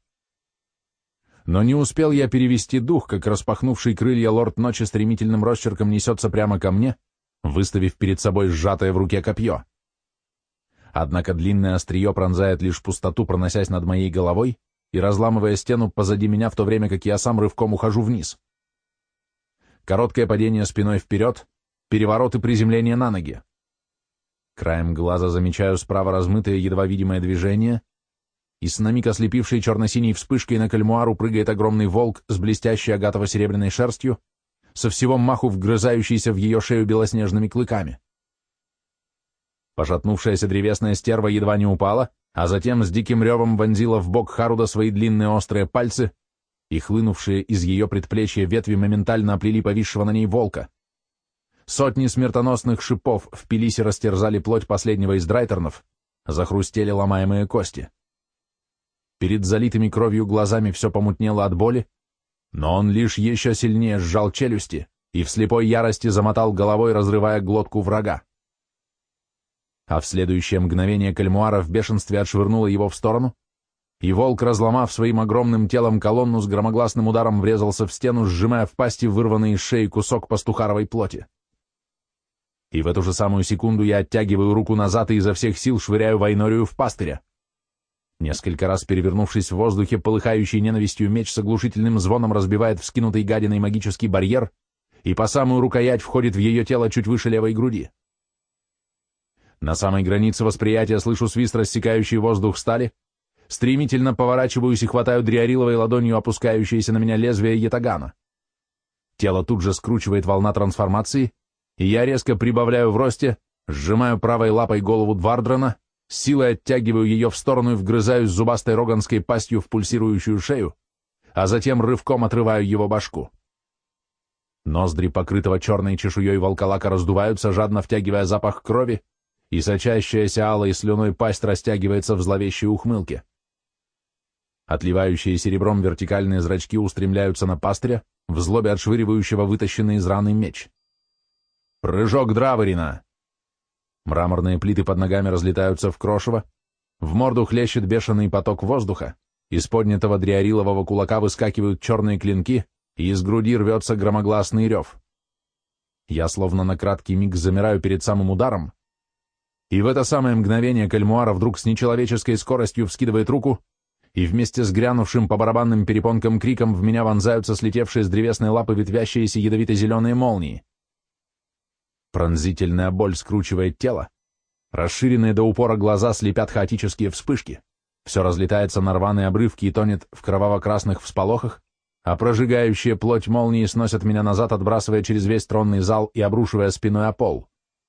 Но не успел я перевести дух, как распахнувший крылья лорд ночи стремительным росчерком несется прямо ко мне, выставив перед собой сжатое в руке копье. Однако длинное острие пронзает лишь пустоту, проносясь над моей головой и разламывая стену позади меня, в то время как я сам рывком ухожу вниз. Короткое падение спиной вперед, переворот и приземление на ноги. Краем глаза замечаю справа размытое едва видимое движение, и с на миг ослепившей черно-синей вспышкой на кальмуару прыгает огромный волк с блестящей агатово-серебряной шерстью, со всего маху вгрызающийся в ее шею белоснежными клыками. Пошатнувшаяся древесная стерва едва не упала, а затем с диким ревом вонзила в бок Харуда свои длинные острые пальцы, и хлынувшие из ее предплечья ветви моментально оплели повисшего на ней волка. Сотни смертоносных шипов впились и растерзали плоть последнего из драйтернов, захрустели ломаемые кости. Перед залитыми кровью глазами все помутнело от боли, но он лишь еще сильнее сжал челюсти и в слепой ярости замотал головой, разрывая глотку врага. А в следующее мгновение кальмуара в бешенстве отшвырнула его в сторону, и волк, разломав своим огромным телом колонну, с громогласным ударом врезался в стену, сжимая в пасти вырванный из шеи кусок пастухаровой плоти. И в эту же самую секунду я оттягиваю руку назад и изо всех сил швыряю Вайнорию в пастыря. Несколько раз перевернувшись в воздухе, полыхающий ненавистью меч с оглушительным звоном разбивает вскинутый гадиной магический барьер и по самую рукоять входит в ее тело чуть выше левой груди. На самой границе восприятия слышу свист рассекающий воздух стали, стремительно поворачиваюсь и хватаю дриариловой ладонью опускающееся на меня лезвие ятагана. Тело тут же скручивает волна трансформации, и я резко прибавляю в росте, сжимаю правой лапой голову Двардрана, силой оттягиваю ее в сторону и вгрызаюсь зубастой роганской пастью в пульсирующую шею, а затем рывком отрываю его башку. Ноздри, покрытого черной чешуей волколака, раздуваются, жадно втягивая запах крови, и сочащаяся алой слюной пасть растягивается в зловещей ухмылке. Отливающие серебром вертикальные зрачки устремляются на пастыря, в злобе отшвыривающего вытащенный из раны меч. Прыжок Драверина! Мраморные плиты под ногами разлетаются в крошево, в морду хлещет бешеный поток воздуха, из поднятого дриарилового кулака выскакивают черные клинки, и из груди рвется громогласный рев. Я словно на краткий миг замираю перед самым ударом, и в это самое мгновение кальмуара вдруг с нечеловеческой скоростью вскидывает руку, и вместе с грянувшим по барабанным перепонкам криком в меня вонзаются слетевшие с древесной лапы ветвящиеся ядовито-зеленые молнии. Пронзительная боль скручивает тело, расширенные до упора глаза слепят хаотические вспышки, все разлетается на рваные обрывки и тонет в кроваво-красных всполохах, а прожигающие плоть молнии сносят меня назад, отбрасывая через весь тронный зал и обрушивая спиной о пол.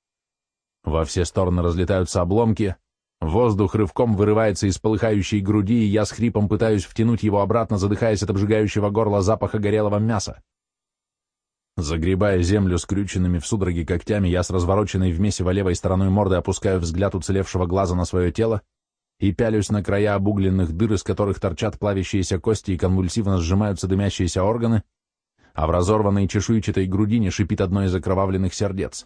Во все стороны разлетаются обломки, воздух рывком вырывается из полыхающей груди, и я с хрипом пытаюсь втянуть его обратно, задыхаясь от обжигающего горла запаха горелого мяса. Загребая землю скрюченными в судороге когтями, я с развороченной в месиво левой стороной морды опускаю взгляд уцелевшего глаза на свое тело и пялюсь на края обугленных дыр, из которых торчат плавящиеся кости и конвульсивно сжимаются дымящиеся органы, а в разорванной чешуйчатой грудине шипит одно из окровавленных сердец.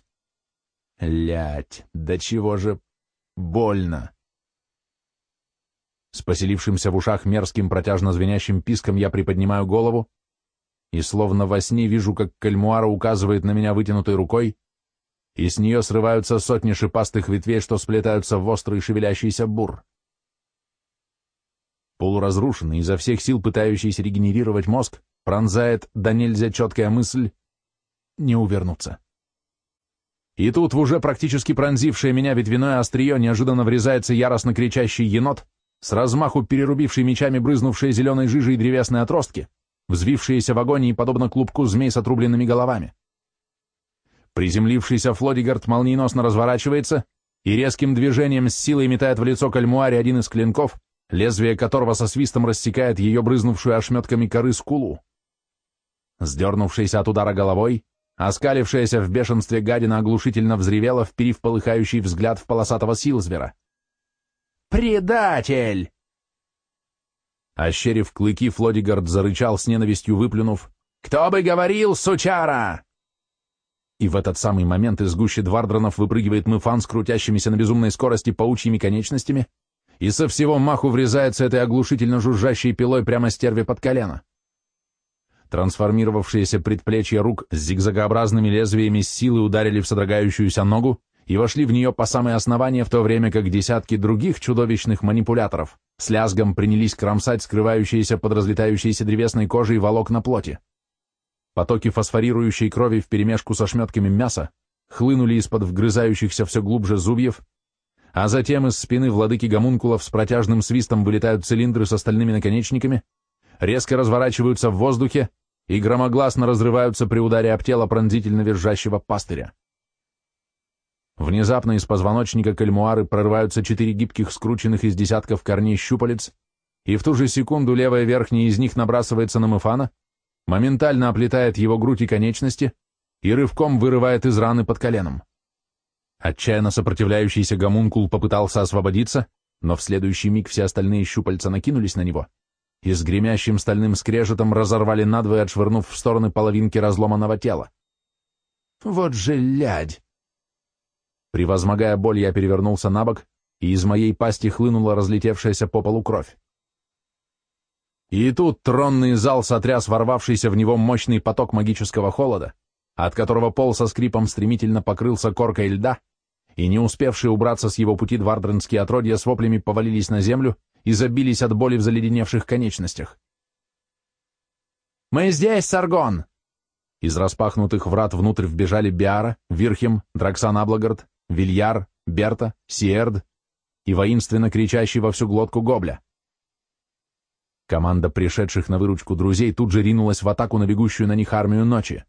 Лять, да чего же больно! С поселившимся в ушах мерзким протяжно звенящим писком я приподнимаю голову и словно во сне вижу, как кальмуара указывает на меня вытянутой рукой, и с нее срываются сотни шипастых ветвей, что сплетаются в острый шевелящийся бур. Полуразрушенный, изо всех сил пытающийся регенерировать мозг, пронзает да нельзя четкая мысль не увернуться. И тут в уже практически пронзившее меня ветвяное острие неожиданно врезается яростно кричащий енот, с размаху перерубивший мечами брызнувшие зеленой жижей древесные отростки, взвившиеся в агонии подобно клубку змей с отрубленными головами. Приземлившийся Флодигард молниеносно разворачивается и резким движением с силой метает в лицо кальмуаре один из клинков, лезвие которого со свистом рассекает ее брызнувшую ошметками коры скулу. Сдернувшийся от удара головой, оскалившаяся в бешенстве гадина оглушительно взревела, вперив полыхающий взгляд в полосатого Силзвера. «Предатель!» Ощерив клыки, Флодигард зарычал с ненавистью, выплюнув: «Кто бы говорил, сучара!» И в этот самый момент из гущи Двардранов выпрыгивает Мыфан с крутящимися на безумной скорости паучьими конечностями и со всего маху врезается этой оглушительно жужжащей пилой прямо стерве под колено. Трансформировавшиеся предплечья рук с зигзагообразными лезвиями с силы ударили в содрогающуюся ногу и вошли в нее по самое основание, в то время как десятки других чудовищных манипуляторов с лязгом принялись кромсать скрывающиеся под разлетающейся древесной кожей волокна плоти. Потоки фосфорирующей крови вперемешку со шметками мяса хлынули из-под вгрызающихся все глубже зубьев, а затем из спины владыки гомункулов с протяжным свистом вылетают цилиндры с остальными наконечниками, резко разворачиваются в воздухе и громогласно разрываются при ударе об тело пронзительно визжащего пастыря. Внезапно из позвоночника кальмуары прорываются 4 гибких, скрученных из десятков корней щупалец, и в ту же секунду левая верхняя из них набрасывается на Мефана, моментально оплетает его грудь и конечности и рывком вырывает из раны под коленом. Отчаянно сопротивляющийся гомункул попытался освободиться, но в следующий миг все остальные щупальца накинулись на него и с гремящим стальным скрежетом разорвали надвое, отшвырнув в стороны половинки разломанного тела. Вот же лядь! Превозмогая боль, я перевернулся на бок, и из моей пасти хлынула разлетевшаяся по полу кровь. И тут тронный зал сотряс ворвавшийся в него мощный поток магического холода, от которого пол со скрипом стремительно покрылся коркой льда, и не успевшие убраться с его пути двардренские отродья с воплями повалились на землю и забились от боли в заледеневших конечностях. «Мы здесь, Саргон!» Из распахнутых врат внутрь вбежали Биара, Вирхем, Драксан Аблагард, Вильяр, Берта, Сиэрд и воинственно кричащий во всю глотку Гобля. Команда пришедших на выручку друзей тут же ринулась в атаку на бегущую на них армию ночи.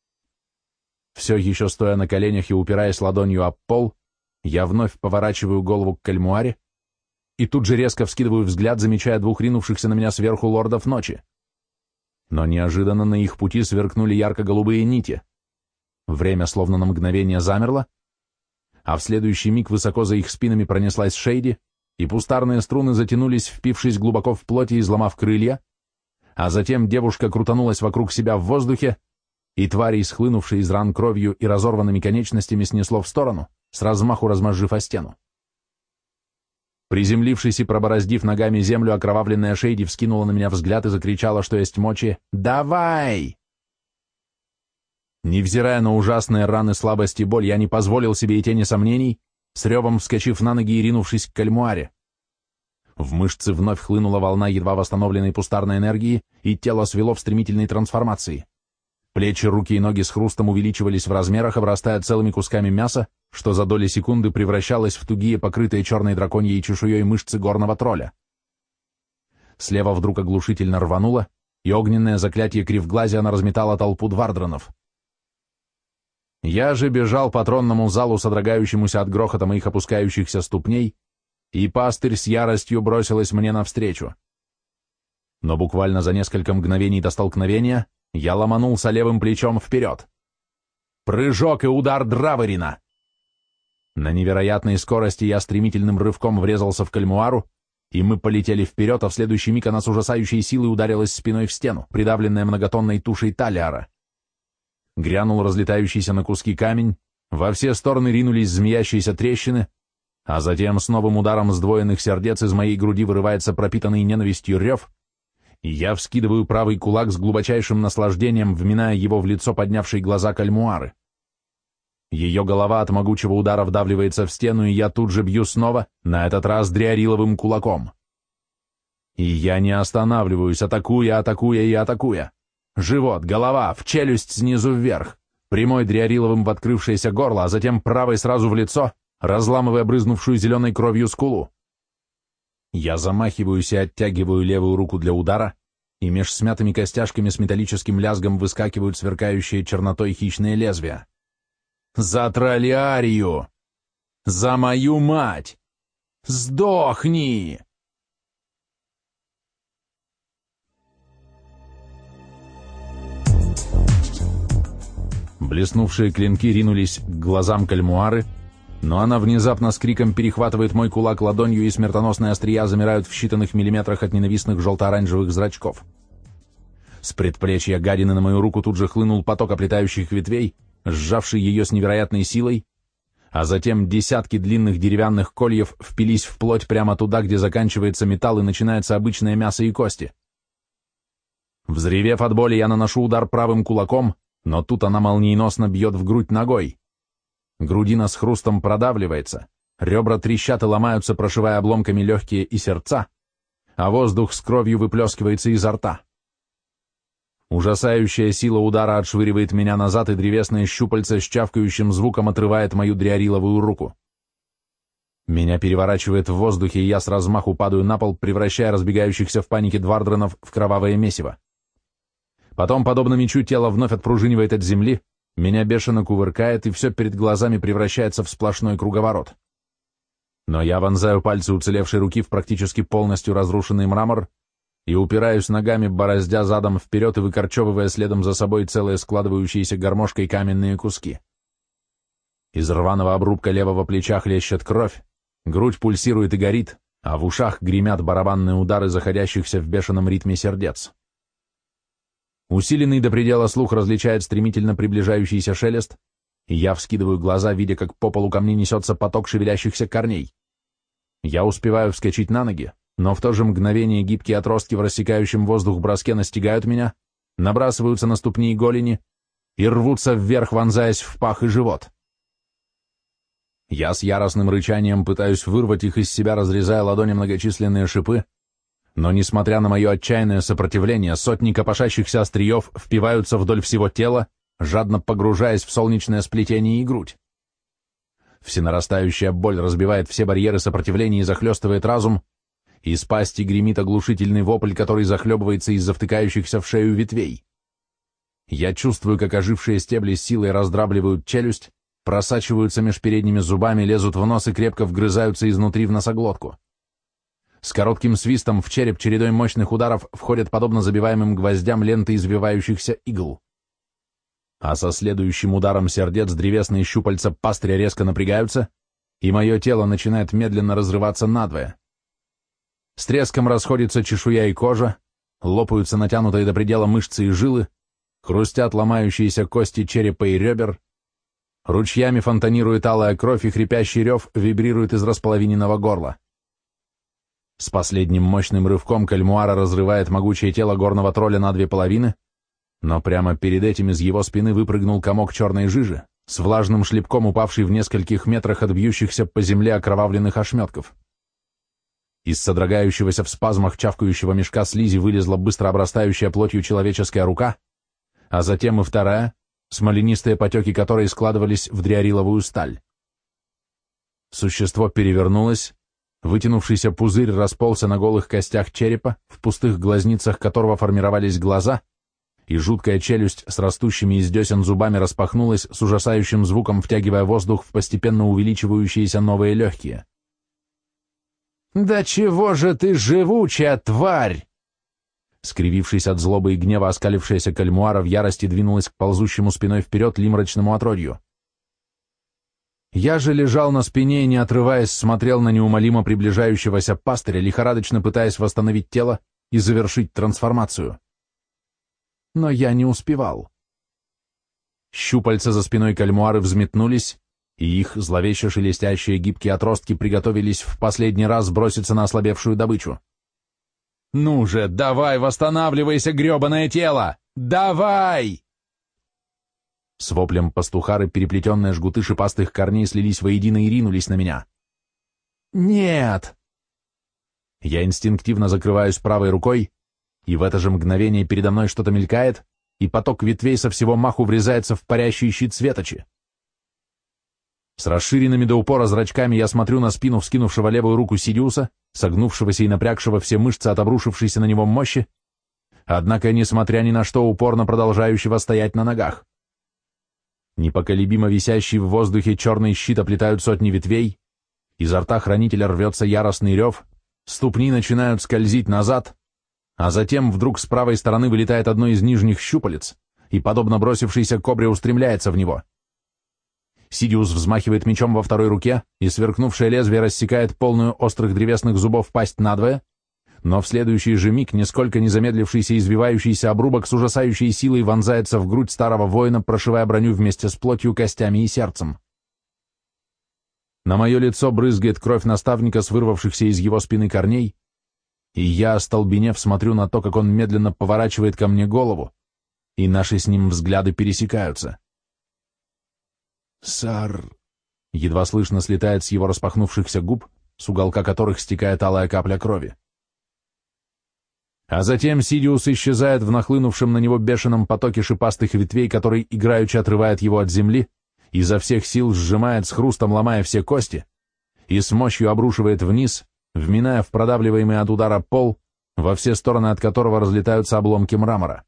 Все еще стоя на коленях и упираясь ладонью об пол, я вновь поворачиваю голову к кальмуаре и тут же резко вскидываю взгляд, замечая 2 ринувшихся на меня сверху лордов ночи. Но неожиданно на их пути сверкнули ярко-голубые нити. Время словно на мгновение замерло, а в следующий миг высоко за их спинами пронеслась Шейди, и пустарные струны затянулись, впившись глубоко в плоть и изломав крылья, а затем девушка крутанулась вокруг себя в воздухе, и твари, схлынувшие из ран кровью и разорванными конечностями, снесло в сторону, с размаху размозжив о стену. Приземлившись и пробороздив ногами землю, окровавленная Шейди вскинула на меня взгляд и закричала, что есть мочи: «Давай!» Невзирая на ужасные раны, слабость и боль, я не позволил себе и тени сомнений, с ревом вскочив на ноги и ринувшись к кальмуаре. В мышцы вновь хлынула волна едва восстановленной пустарной энергии, и тело свело в стремительной трансформации. Плечи, руки и ноги с хрустом увеличивались в размерах, обрастая целыми кусками мяса, что за доли секунды превращалось в тугие, покрытые черной драконьей чешуей мышцы горного тролля. Слева вдруг оглушительно рвануло, и огненное заклятие кривглазия разметало толпу двардранов. Я же бежал по тронному залу, содрогающемуся от грохота моих опускающихся ступней, и пастырь с яростью бросилась мне навстречу. Но буквально за несколько мгновений до столкновения я ломанулся левым плечом вперед. Прыжок и удар Драверина! На невероятной скорости я стремительным рывком врезался в кальмуару, и мы полетели вперед, а в следующий миг она с ужасающей силой ударилась спиной в стену, придавленная многотонной тушей Талиара. Грянул разлетающийся на куски камень, во все стороны ринулись змеящиеся трещины, а затем с новым ударом сдвоенных сердец из моей груди вырывается пропитанный ненавистью рев, и я вскидываю правый кулак с глубочайшим наслаждением, вминая его в лицо поднявшей глаза кальмуары. Ее голова от могучего удара вдавливается в стену, и я тут же бью снова, на этот раз дриариловым кулаком. И я не останавливаюсь, атакуя, атакуя и атакуя. Живот, голова, в челюсть снизу вверх, прямой дриариловым в открывшееся горло, а затем правой сразу в лицо, разламывая брызнувшую зеленой кровью скулу. Я замахиваюсь и оттягиваю левую руку для удара, и меж смятыми костяшками с металлическим лязгом выскакивают сверкающие чернотой хищные лезвия. «За Троллиарию! За мою мать! Сдохни!» Блеснувшие клинки ринулись к глазам кальмуары, но она внезапно с криком перехватывает мой кулак ладонью, и смертоносные острия замирают в считанных миллиметрах от ненавистных желто-оранжевых зрачков. С предплечья гадины на мою руку тут же хлынул поток оплетающих ветвей, сжавший ее с невероятной силой, а затем десятки длинных деревянных кольев впились в плоть прямо туда, где заканчивается металл и начинается обычное мясо и кости. Взревев от боли, я наношу удар правым кулаком, но тут она молниеносно бьет в грудь ногой. Грудина с хрустом продавливается, ребра трещат и ломаются, прошивая обломками легкие и сердца, а воздух с кровью выплескивается изо рта. Ужасающая сила удара отшвыривает меня назад, и древесное щупальце с чавкающим звуком отрывает мою дриариловую руку. Меня переворачивает в воздухе, и я с размаху падаю на пол, превращая разбегающихся в панике двардранов в кровавое месиво. Потом, подобно мечу, тело вновь отпружинивает от земли, меня бешено кувыркает, и все перед глазами превращается в сплошной круговорот. Но я вонзаю пальцы уцелевшей руки в практически полностью разрушенный мрамор и упираюсь ногами, бороздя задом вперед и выкорчевывая следом за собой целые складывающиеся гармошкой каменные куски. Из рваного обрубка левого плеча хлещет кровь, грудь пульсирует и горит, а в ушах гремят барабанные удары заходящихся в бешеном ритме сердец. Усиленный до предела слух различает стремительно приближающийся шелест, и я вскидываю глаза, видя, как по полу ко мне несется поток шевелящихся корней. Я успеваю вскочить на ноги, но в то же мгновение гибкие отростки в рассекающем воздух броске настигают меня, набрасываются на ступни и голени и рвутся вверх, вонзаясь в пах и живот. Я с яростным рычанием пытаюсь вырвать их из себя, разрезая ладони многочисленные шипы, но, несмотря на мое отчаянное сопротивление, сотни копошащихся остриев впиваются вдоль всего тела, жадно погружаясь в солнечное сплетение и грудь. Всенарастающая боль разбивает все барьеры сопротивления и захлестывает разум, из пасти гремит оглушительный вопль, который захлебывается из-за втыкающихся в шею ветвей. Я чувствую, как ожившие стебли с силой раздрабливают челюсть, просачиваются меж передними зубами, лезут в нос и крепко вгрызаются изнутри в носоглотку. С коротким свистом в череп чередой мощных ударов входят подобно забиваемым гвоздям ленты извивающихся игл. А со следующим ударом сердец древесные щупальца пастыря резко напрягаются, и мое тело начинает медленно разрываться надвое. С треском расходится чешуя и кожа, лопаются натянутые до предела мышцы и жилы, хрустят ломающиеся кости черепа и ребер, ручьями фонтанирует алая кровь, и хрипящий рев вибрирует из располовиненного горла. С последним мощным рывком Кальмуара разрывает могучее тело горного тролля на две половины, но прямо перед этим из его спины выпрыгнул комок черной жижи, с влажным шлепком упавший в нескольких метрах от бьющихся по земле окровавленных ошметков. Из содрогающегося в спазмах чавкающего мешка слизи вылезла быстро обрастающая плотью человеческая рука, а затем и вторая, смоленистые потеки которой складывались в дриариловую сталь. Существо перевернулось, вытянувшийся пузырь расползся на голых костях черепа, в пустых глазницах которого формировались глаза, и жуткая челюсть с растущими из десен зубами распахнулась с ужасающим звуком, втягивая воздух в постепенно увеличивающиеся новые легкие. «Да чего же ты живучая, тварь!» Скривившись от злобы и гнева, оскалившаяся Кальмуара в ярости двинулась к ползущему спиной вперед лимрачному отродью. Я же лежал на спине и, не отрываясь, смотрел на неумолимо приближающегося пастыря, лихорадочно пытаясь восстановить тело и завершить трансформацию. Но я не успевал. Щупальца за спиной Кальмуары взметнулись, и их зловеще шелестящие гибкие отростки приготовились в последний раз броситься на ослабевшую добычу. «Ну же, давай, восстанавливайся, гребаное тело! Давай!» С воплем пастухары переплетенные жгуты шипастых корней слились воедино и ринулись на меня. «Нет!» Я инстинктивно закрываюсь правой рукой, и в это же мгновение передо мной что-то мелькает, и поток ветвей со всего маху врезается в парящий щит светочи. С расширенными до упора зрачками я смотрю на спину вскинувшего левую руку Сидиуса, согнувшегося и напрягшего все мышцы от обрушившейся на него мощи, однако, несмотря ни на что, упорно продолжающего стоять на ногах. Непоколебимо висящий в воздухе черный щит оплетают сотни ветвей, изо рта хранителя рвется яростный рев, ступни начинают скользить назад, а затем вдруг с правой стороны вылетает одно из нижних щупалец и, подобно бросившейся кобре, устремляется в него. Сидиус взмахивает мечом во второй руке, и сверкнувшее лезвие рассекает полную острых древесных зубов пасть надвое, но в следующий же миг нисколько не замедлившийся извивающийся обрубок с ужасающей силой вонзается в грудь старого воина, прошивая броню вместе с плотью, костями и сердцем. На мое лицо брызгает кровь наставника с вырвавшихся из его спины корней, и я, остолбенев, смотрю на то, как он медленно поворачивает ко мне голову, и наши с ним взгляды пересекаются. «Сар...» — едва слышно слетает с его распахнувшихся губ, с уголка которых стекает алая капля крови. А затем Сидиус исчезает в нахлынувшем на него бешеном потоке шипастых ветвей, который играючи отрывает его от земли, изо всех сил сжимает, с хрустом ломая все кости, и с мощью обрушивает вниз, вминая в продавливаемый от удара пол, во все стороны от которого разлетаются обломки мрамора.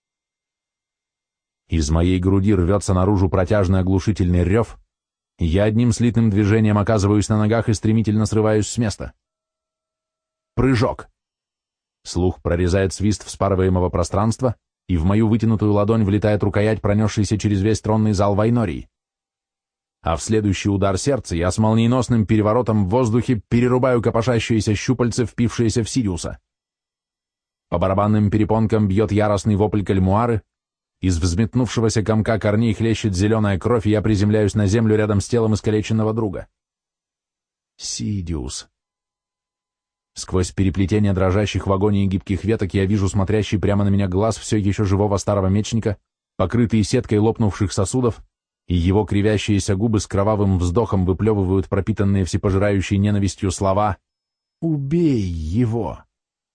Из моей груди рвется наружу протяжный оглушительный рев, я одним слитным движением оказываюсь на ногах и стремительно срываюсь с места. Прыжок. Слух прорезает свист вспарываемого пространства, и в мою вытянутую ладонь влетает рукоять, пронесшаяся через весь тронный зал Вайнории. А в следующий удар сердца я с молниеносным переворотом в воздухе перерубаю копошащиеся щупальца, впившиеся в Сириуса. По барабанным перепонкам бьет яростный вопль кальмуары, из взметнувшегося комка корней хлещет зеленая кровь, и я приземляюсь на землю рядом с телом искалеченного друга. Сидиус. Сквозь переплетение дрожащих в агонии гибких веток я вижу смотрящий прямо на меня глаз все еще живого старого мечника, покрытый сеткой лопнувших сосудов, и его кривящиеся губы с кровавым вздохом выплевывают пропитанные всепожирающей ненавистью слова «Убей его!».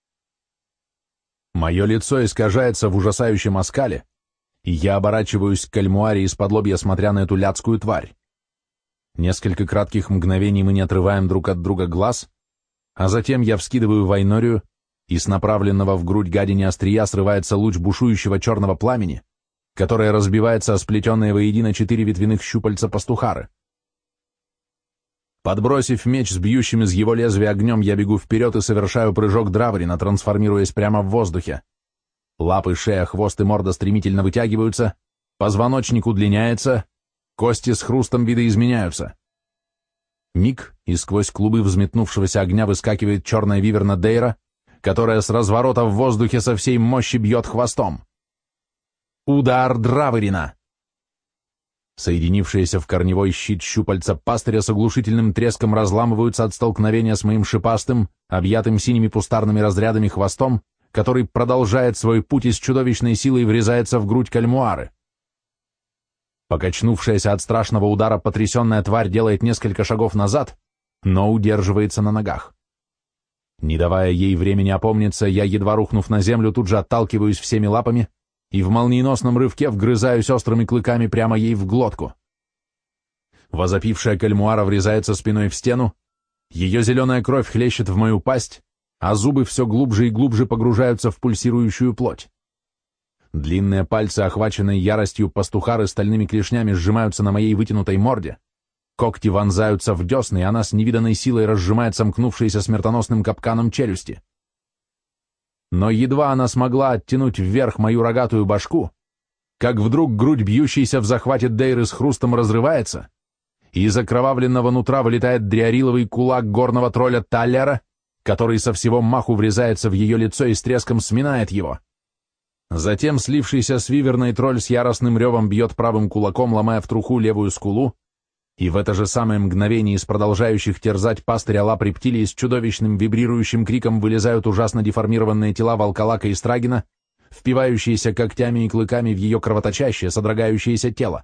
Мое лицо искажается в ужасающем оскале, и я оборачиваюсь к кальмуаре из-под лобья, смотря на эту ляцкую тварь. Несколько кратких мгновений мы не отрываем друг от друга глаз, а затем я вскидываю Вайнорию, и с направленного в грудь гадине острия срывается луч бушующего черного пламени, которое разбивается о сплетенные воедино 4 ветвяных щупальца пастухары. Подбросив меч с бьющим из его лезвия огнем, я бегу вперед и совершаю прыжок Драврина, трансформируясь прямо в воздухе. Лапы, шея, хвост и морда стремительно вытягиваются, позвоночник удлиняется, кости с хрустом видоизменяются. Миг, и сквозь клубы взметнувшегося огня выскакивает черная виверна Дейра, которая с разворота в воздухе со всей мощи бьет хвостом. Удар Драврина! Соединившиеся в корневой щит щупальца пастыря с оглушительным треском разламываются от столкновения с моим шипастым, объятым синими пустарными разрядами хвостом, который продолжает свой путь и с чудовищной силой врезается в грудь кальмуары. Покачнувшаяся от страшного удара потрясенная тварь делает несколько шагов назад, но удерживается на ногах. Не давая ей времени опомниться, я, едва рухнув на землю, тут же отталкиваюсь всеми лапами и в молниеносном рывке вгрызаюсь острыми клыками прямо ей в глотку. Возопившая кальмуара врезается спиной в стену, ее зеленая кровь хлещет в мою пасть, а зубы все глубже и глубже погружаются в пульсирующую плоть. Длинные пальцы, охваченные яростью пастухары, стальными клешнями сжимаются на моей вытянутой морде, когти вонзаются в десны, и она с невиданной силой разжимает сомкнувшиеся смертоносным капканом челюсти. Но едва она смогла оттянуть вверх мою рогатую башку, как вдруг грудь, бьющейся в захвате Дейры, с хрустом разрывается, и из окровавленного нутра вылетает дриариловый кулак горного тролля Таллера, который со всего маху врезается в ее лицо и с треском сминает его. Затем слившийся с виверной тролль с яростным ревом бьет правым кулаком, ломая в труху левую скулу, и в это же самое мгновение из продолжающих терзать пастыря лап рептилий с чудовищным вибрирующим криком вылезают ужасно деформированные тела волколака и страгина, впивающиеся когтями и клыками в ее кровоточащее, содрогающееся тело.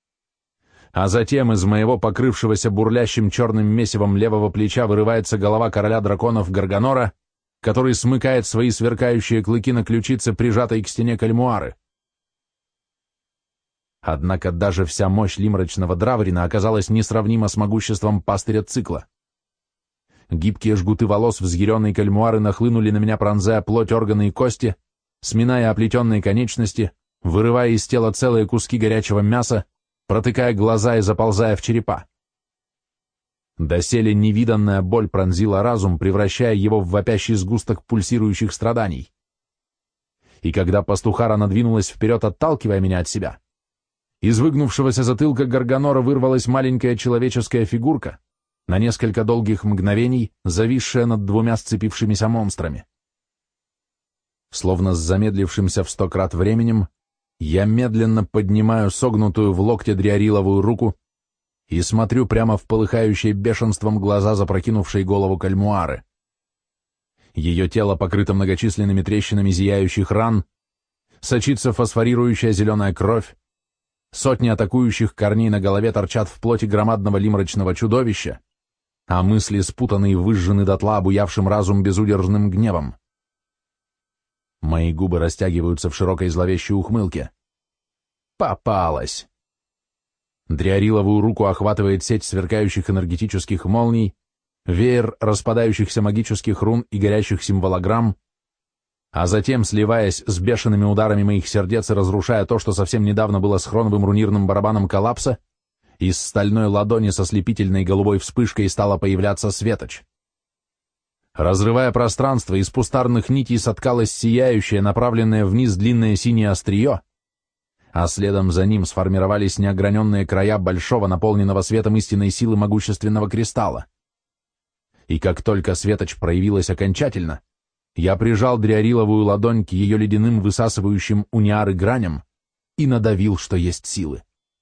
А затем из моего покрывшегося бурлящим черным месивом левого плеча вырывается голова короля драконов Гарганора, который смыкает свои сверкающие клыки на ключице, прижатой к стене кальмуары. Однако даже вся мощь лимрачного Драврина оказалась несравнима с могуществом пастыря Цикла. Гибкие жгуты волос взъяренной кальмуары нахлынули на меня, пронзая плоть, органы и кости, сминая оплетенные конечности, вырывая из тела целые куски горячего мяса, протыкая глаза и заползая в черепа. Доселе невиданная боль пронзила разум, превращая его в вопящий сгусток пульсирующих страданий. И когда пастухара надвинулась вперед, отталкивая меня от себя, из выгнувшегося затылка Гарганора вырвалась маленькая человеческая фигурка, на несколько долгих мгновений зависшая над двумя сцепившимися монстрами. Словно с замедлившимся в 100 крат временем, я медленно поднимаю согнутую в локте дриариловую руку и смотрю прямо в полыхающие бешенством глаза запрокинувшей голову кальмуары. Ее тело покрыто многочисленными трещинами зияющих ран, сочится фосфорирующая зеленая кровь, сотни атакующих корней на голове торчат в плоти громадного лимрачного чудовища, а мысли спутаны и выжжены дотла обуявшим разум безудержным гневом. Мои губы растягиваются в широкой зловещей ухмылке. Попалась! Дриариловую руку охватывает сеть сверкающих энергетических молний, веер распадающихся магических рун и горящих символограмм, а затем, сливаясь с бешеными ударами моих сердец и разрушая то, что совсем недавно было схроновым рунирным барабаном коллапса, из стальной ладони со слепительной голубой вспышкой стала появляться светоч. Разрывая пространство, из пустарных нитей соткалось сияющее, направленное вниз длинное синее острие, а следом за ним сформировались неограненные края большого, наполненного светом истинной силы могущественного кристалла. И как только светоч проявилась окончательно, я прижал дриариловую ладонь к ее ледяным высасывающим униары граням и надавил, что есть силы.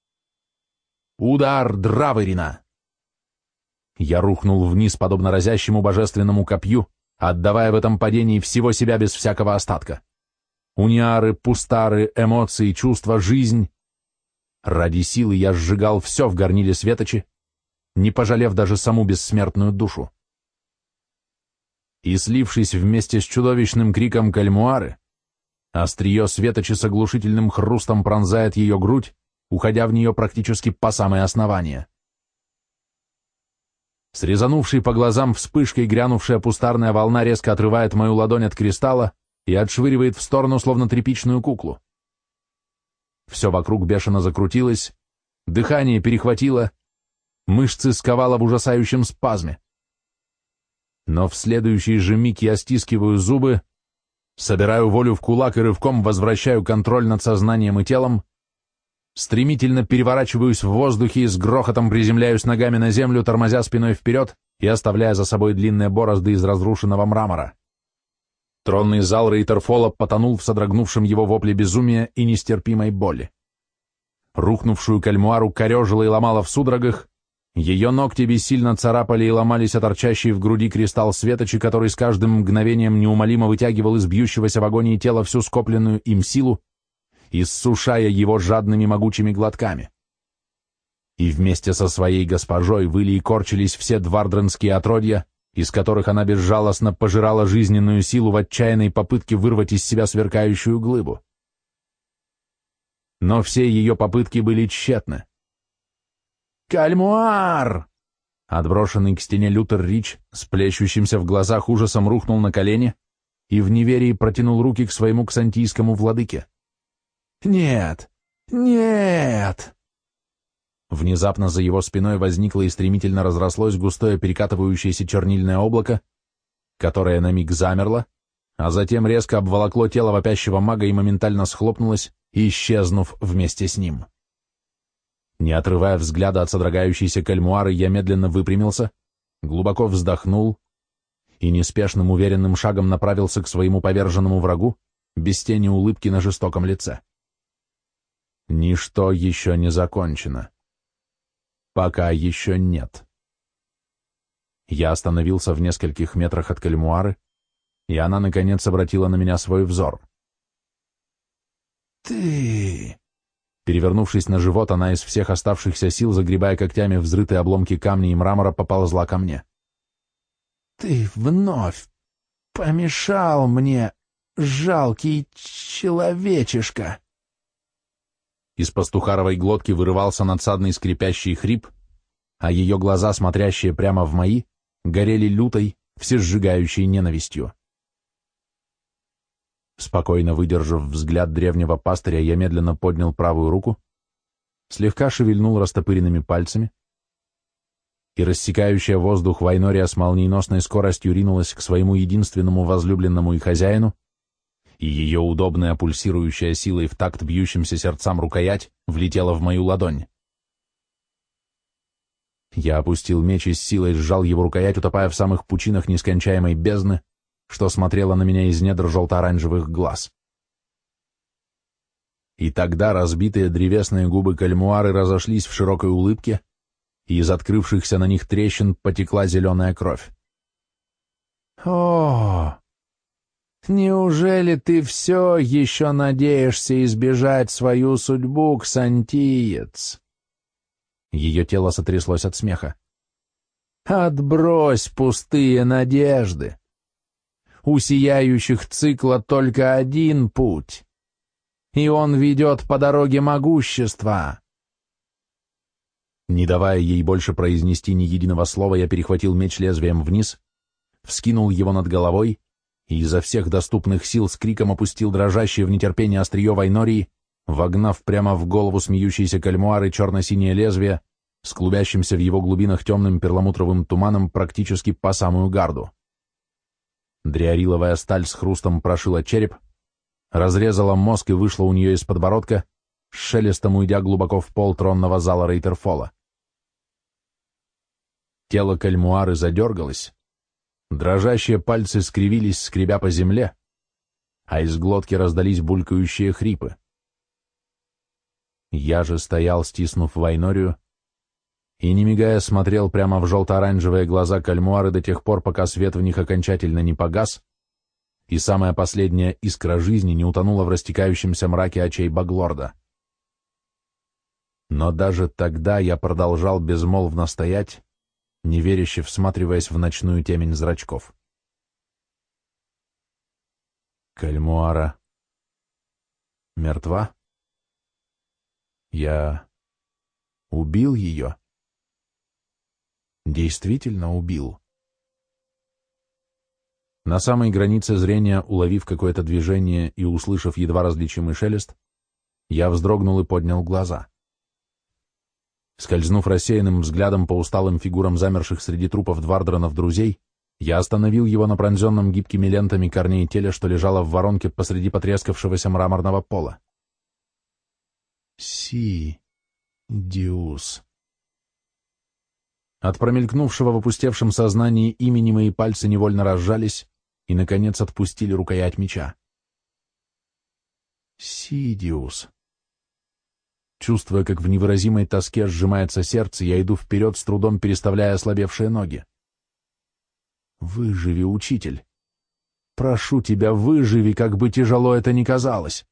Удар Драверина! Я рухнул вниз, подобно разящему божественному копью, отдавая в этом падении всего себя без всякого остатка. Униары, пустары, эмоции, чувства, жизнь. Ради силы я сжигал все в горниле светочи, не пожалев даже саму бессмертную душу. И слившись вместе с чудовищным криком кальмуары, острие светочи с оглушительным хрустом пронзает ее грудь, уходя в нее практически по самое основание. Срезанувший по глазам вспышкой грянувшая пустарная волна резко отрывает мою ладонь от кристалла и отшвыривает в сторону, словно тряпичную куклу. Все вокруг бешено закрутилось, дыхание перехватило, мышцы сковало в ужасающем спазме. Но в следующий же миг я стискиваю зубы, собираю волю в кулак и рывком возвращаю контроль над сознанием и телом, стремительно переворачиваюсь в воздухе и с грохотом приземляюсь ногами на землю, тормозя спиной вперед и оставляя за собой длинные борозды из разрушенного мрамора. Тронный зал Рейтерфола потонул в содрогнувшем его вопле безумия и нестерпимой боли. Рухнувшую кальмуару корежила и ломала в судорогах, ее ногти бессильно царапали и ломались о торчащий в груди кристалл светочи, который с каждым мгновением неумолимо вытягивал из бьющегося в агонии тела всю скопленную им силу, иссушая его жадными могучими глотками. И вместе со своей госпожой выли и корчились все двардренские отродья, из которых она безжалостно пожирала жизненную силу в отчаянной попытке вырвать из себя сверкающую глыбу. Но все ее попытки были тщетны. «Кальмуар!» Отброшенный к стене Лютер Рич с плещущимся в глазах ужасом рухнул на колени и в неверии протянул руки к своему ксантийскому владыке. «Нет! Нет!» Внезапно за его спиной возникло и стремительно разрослось густое перекатывающееся чернильное облако, которое на миг замерло, а затем резко обволокло тело вопящего мага и моментально схлопнулось, исчезнув вместе с ним. Не отрывая взгляда от содрогающейся кальмуары, я медленно выпрямился, глубоко вздохнул и неспешным уверенным шагом направился к своему поверженному врагу, без тени улыбки на жестоком лице. Ничто еще не закончено. Пока еще нет. Я остановился в нескольких метрах от кальмуары, и она, наконец, обратила на меня свой взор. «Ты...» Перевернувшись на живот, она из всех оставшихся сил, загребая когтями взрытые обломки камня и мрамора, поползла ко мне. «Ты вновь помешал мне, жалкий человечишка!» Из пастухаровой глотки вырывался надсадный скрипящий хрип, а ее глаза, смотрящие прямо в мои, горели лютой, всесжигающей ненавистью. Спокойно выдержав взгляд древнего пастыря, я медленно поднял правую руку, слегка шевельнул растопыренными пальцами, и рассекающая воздух Вайнория с молниеносной скоростью ринулась к своему единственному возлюбленному и хозяину, и ее удобная пульсирующая силой в такт бьющимся сердцам рукоять влетела в мою ладонь. Я опустил меч и с силой сжал его рукоять, утопая в самых пучинах нескончаемой бездны, что смотрела на меня из недр желто-оранжевых глаз. И тогда разбитые древесные губы кальмуары разошлись в широкой улыбке, и из открывшихся на них трещин потекла зеленая кровь. «О, неужели ты все еще надеешься избежать свою судьбу, ксантиец?» Ее тело сотряслось от смеха. «Отбрось пустые надежды. У сияющих цикла только один путь, и он ведет по дороге могущества. Не давая ей больше произнести ни единого слова, я перехватил меч лезвием вниз, вскинул его над головой и изо всех доступных сил с криком опустил дрожащее в нетерпении острие Вайнории, вогнав прямо в голову смеющейся кальмуары черно-синее лезвие с клубящимся в его глубинах темным перламутровым туманом практически по самую гарду. Дриариловая сталь с хрустом прошила череп, разрезала мозг и вышла у нее из подбородка, с шелестом уйдя глубоко в пол тронного зала Рейтерфола. Тело кальмуары задергалось, дрожащие пальцы скривились, скребя по земле, а из глотки раздались булькающие хрипы. Я же стоял, стиснув Вайнорию, и, не мигая, смотрел прямо в желто-оранжевые глаза кальмуары до тех пор, пока свет в них окончательно не погас, и самая последняя искра жизни не утонула в растекающемся мраке очей Баглорда. Но даже тогда я продолжал безмолвно стоять, неверяще всматриваясь в ночную темень зрачков. Кальмуара мертва? Я убил ее? Действительно убил. На самой границе зрения, уловив какое-то движение и услышав едва различимый шелест, я вздрогнул и поднял глаза. Скользнув рассеянным взглядом по усталым фигурам замерших среди трупов Двардронов друзей, я остановил его на пронзенном гибкими лентами корней теле, что лежало в воронке посреди потрескавшегося мраморного пола. Сидиус. От промелькнувшего в опустевшем сознании имени мои пальцы невольно разжались и, наконец, отпустили рукоять меча. Сидиус. Чувствуя, как в невыразимой тоске сжимается сердце, я иду вперед, с трудом переставляя ослабевшие ноги. Выживи, учитель. Прошу тебя, выживи, как бы тяжело это ни казалось.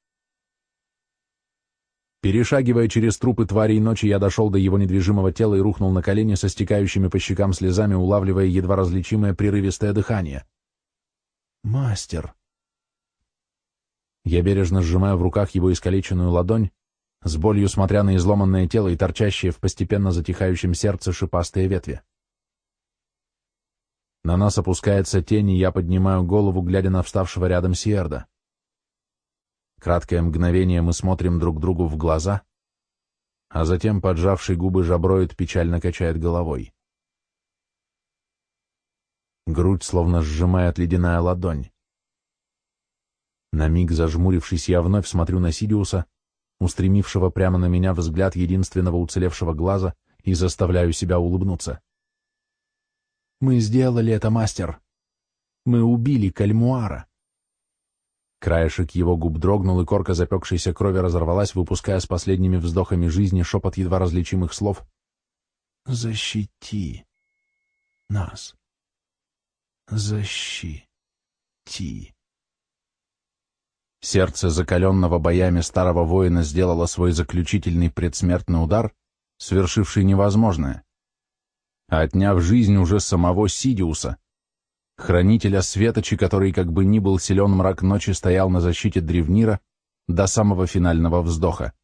Перешагивая через трупы тварей ночи, я дошел до его недвижимого тела и рухнул на колени со стекающими по щекам слезами, улавливая едва различимое прерывистое дыхание. Мастер. Я бережно сжимаю в руках его искалеченную ладонь, с болью смотря на изломанное тело и торчащие в постепенно затихающем сердце шипастые ветви. На нас опускается тень, и я поднимаю голову, глядя на вставшего рядом Сиерда. Краткое мгновение мы смотрим друг другу в глаза, а затем поджавший губы жаброид печально качает головой. Грудь словно сжимает ледяная ладонь. На миг зажмурившись, я вновь смотрю на Сидиуса, устремившего прямо на меня взгляд единственного уцелевшего глаза, и заставляю себя улыбнуться. Мы сделали это, мастер. Мы убили кальмуара. Краешек его губ дрогнул, и корка запекшейся крови разорвалась, выпуская с последними вздохами жизни шепот едва различимых слов. «Защити нас. Защити». Сердце закаленного боями старого воина сделало свой заключительный предсмертный удар, свершивший невозможное, отняв жизнь уже самого Сидиуса, хранителя светочи, который, как бы ни был силен мрак ночи, стоял на защите Древнира до самого финального вздоха.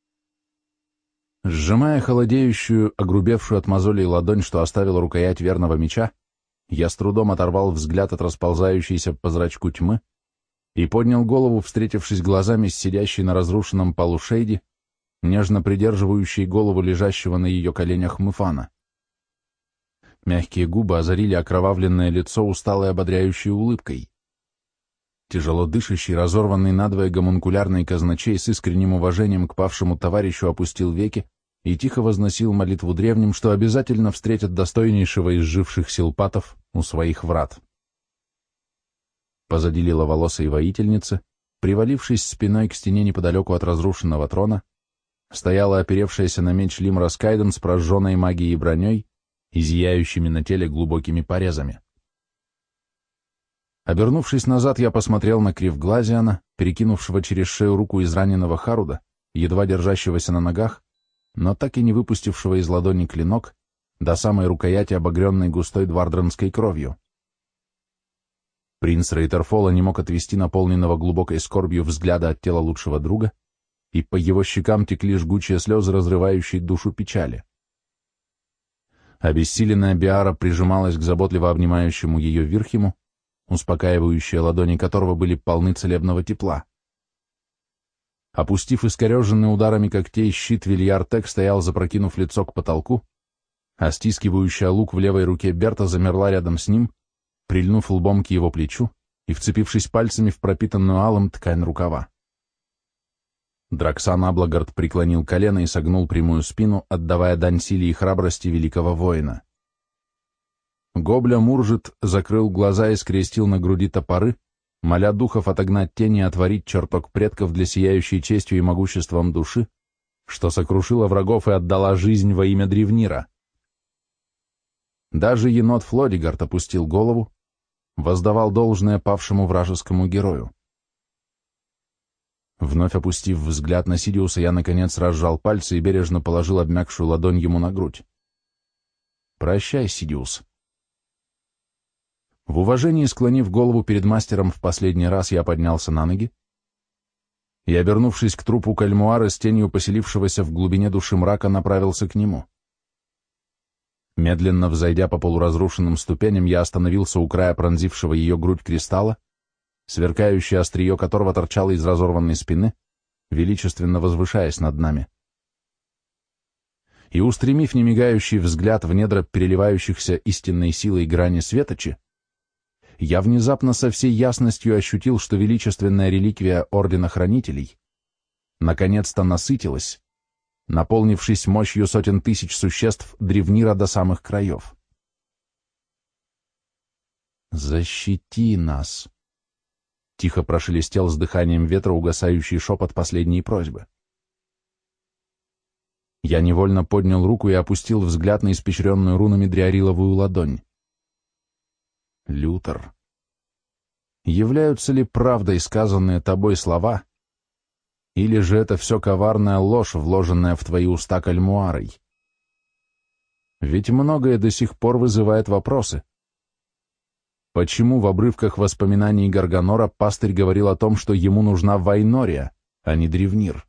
Сжимая холодеющую, огрубевшую от мозолей ладонь, что оставила рукоять верного меча, я с трудом оторвал взгляд от расползающейся по зрачку тьмы и поднял голову, встретившись глазами с сидящей на разрушенном полу Шейди, нежно придерживающей голову лежащего на ее коленях Муфана. Мягкие губы озарили окровавленное лицо усталой ободряющей улыбкой. Тяжело дышащий, разорванный надвое гомункулярный казначей с искренним уважением к павшему товарищу опустил веки и тихо возносил молитву древним, что обязательно встретят достойнейшего из живших силпатов у своих врат. Позади лиловолосой воительницы, привалившись спиной к стене неподалеку от разрушенного трона, стояла оперевшаяся на меч Лимра Скайден с прожженной магией броней и зияющими на теле глубокими порезами. Обернувшись назад, я посмотрел на Кривглазиана, перекинувшего через шею руку израненного Харуда, едва держащегося на ногах, но так и не выпустившего из ладони клинок до самой рукояти, обогренной густой двардронской кровью. Принц Рейтерфола не мог отвести наполненного глубокой скорбью взгляда от тела лучшего друга, и по его щекам текли жгучие слезы, разрывающие душу печали. Обессиленная Биара прижималась к заботливо обнимающему ее Вирхиму, успокаивающие ладони которого были полны целебного тепла. Опустив искореженный ударами когтей щит, Вильяр Тек стоял, запрокинув лицо к потолку, а стискивающая лук в левой руке Берта замерла рядом с ним, прильнув лбом к его плечу и вцепившись пальцами в пропитанную алым ткань рукава. Драксан Аблагард преклонил колено и согнул прямую спину, отдавая дань силе и храбрости великого воина. Гобля Муржит закрыл глаза и скрестил на груди топоры, моля духов отогнать тени и отворить чертог предков для сияющей честью и могуществом души, что сокрушила врагов и отдала жизнь во имя Древнира. Даже енот Флодигард опустил голову, воздавал должное павшему вражескому герою. Вновь опустив взгляд на Сидиуса, я, наконец, разжал пальцы и бережно положил обмякшую ладонь ему на грудь. «Прощай, Сидиус». В уважении склонив голову перед мастером в последний раз, я поднялся на ноги и, обернувшись к трупу Кальмуара с тенью поселившегося в глубине души мрака, направился к нему. Медленно взойдя по полуразрушенным ступеням, я остановился у края пронзившего ее грудь кристалла, сверкающее острие которого торчало из разорванной спины, величественно возвышаясь над нами. И, устремив немигающий взгляд в недра переливающихся истинной силой грани светочи, я внезапно со всей ясностью ощутил, что величественная реликвия Ордена Хранителей наконец-то насытилась, наполнившись мощью сотен тысяч существ Древнира до самых краев. «Защити нас!» — тихо прошелестел с дыханием ветра угасающий шепот последней просьбы. Я невольно поднял руку и опустил взгляд на испещренную рунами дриариловую ладонь. Лютер, являются ли правдой сказанные тобой слова, или же это все коварная ложь, вложенная в твои уста Кальмуарой? Ведь многое до сих пор вызывает вопросы. Почему в обрывках воспоминаний Гарганора пастырь говорил о том, что ему нужна Вайнория, а не Древнир?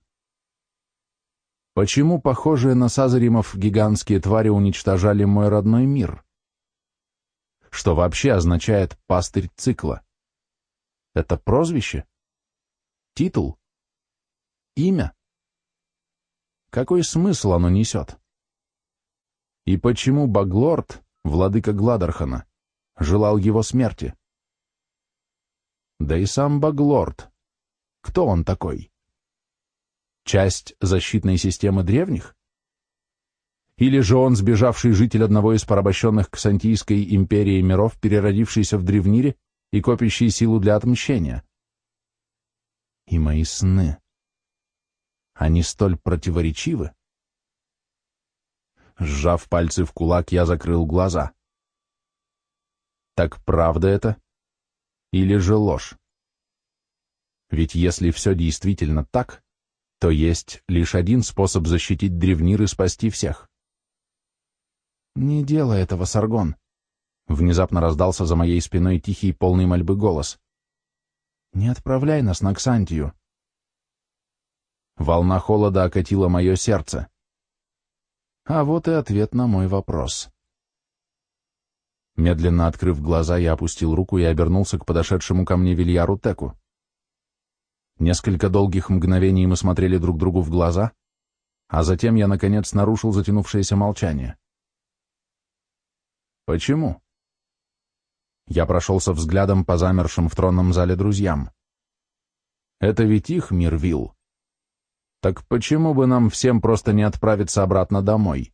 Почему похожие на Сазаримов гигантские твари уничтожали мой родной мир? Что вообще означает пастырь цикла? Это прозвище? Титул? Имя? Какой смысл оно несет? И почему Баглорд, владыка Гладархана, желал его смерти? Да и сам Баглорд. Кто он такой? Часть защитной системы древних? Или же он сбежавший житель одного из порабощенных Ксантийской империи миров, переродившийся в Древнире и копящий силу для отмщения? И мои сны. Они столь противоречивы. Сжав пальцы в кулак, я закрыл глаза. Так правда это? Или же ложь? Ведь если все действительно так, то есть лишь один способ защитить Древнир и спасти всех. «Не делай этого, Саргон!» Внезапно раздался за моей спиной тихий, полный мольбы голос. «Не отправляй нас на Ксантию!» Волна холода окатила мое сердце. А вот и ответ на мой вопрос. Медленно открыв глаза, я опустил руку и обернулся к подошедшему ко мне Вильяру Теку. Несколько долгих мгновений мы смотрели друг другу в глаза, а затем я, наконец, нарушил затянувшееся молчание. «Почему?» Я прошелся взглядом по замершим в тронном зале друзьям. «Это ведь их мир, Вилл. Так почему бы нам всем просто не отправиться обратно домой?»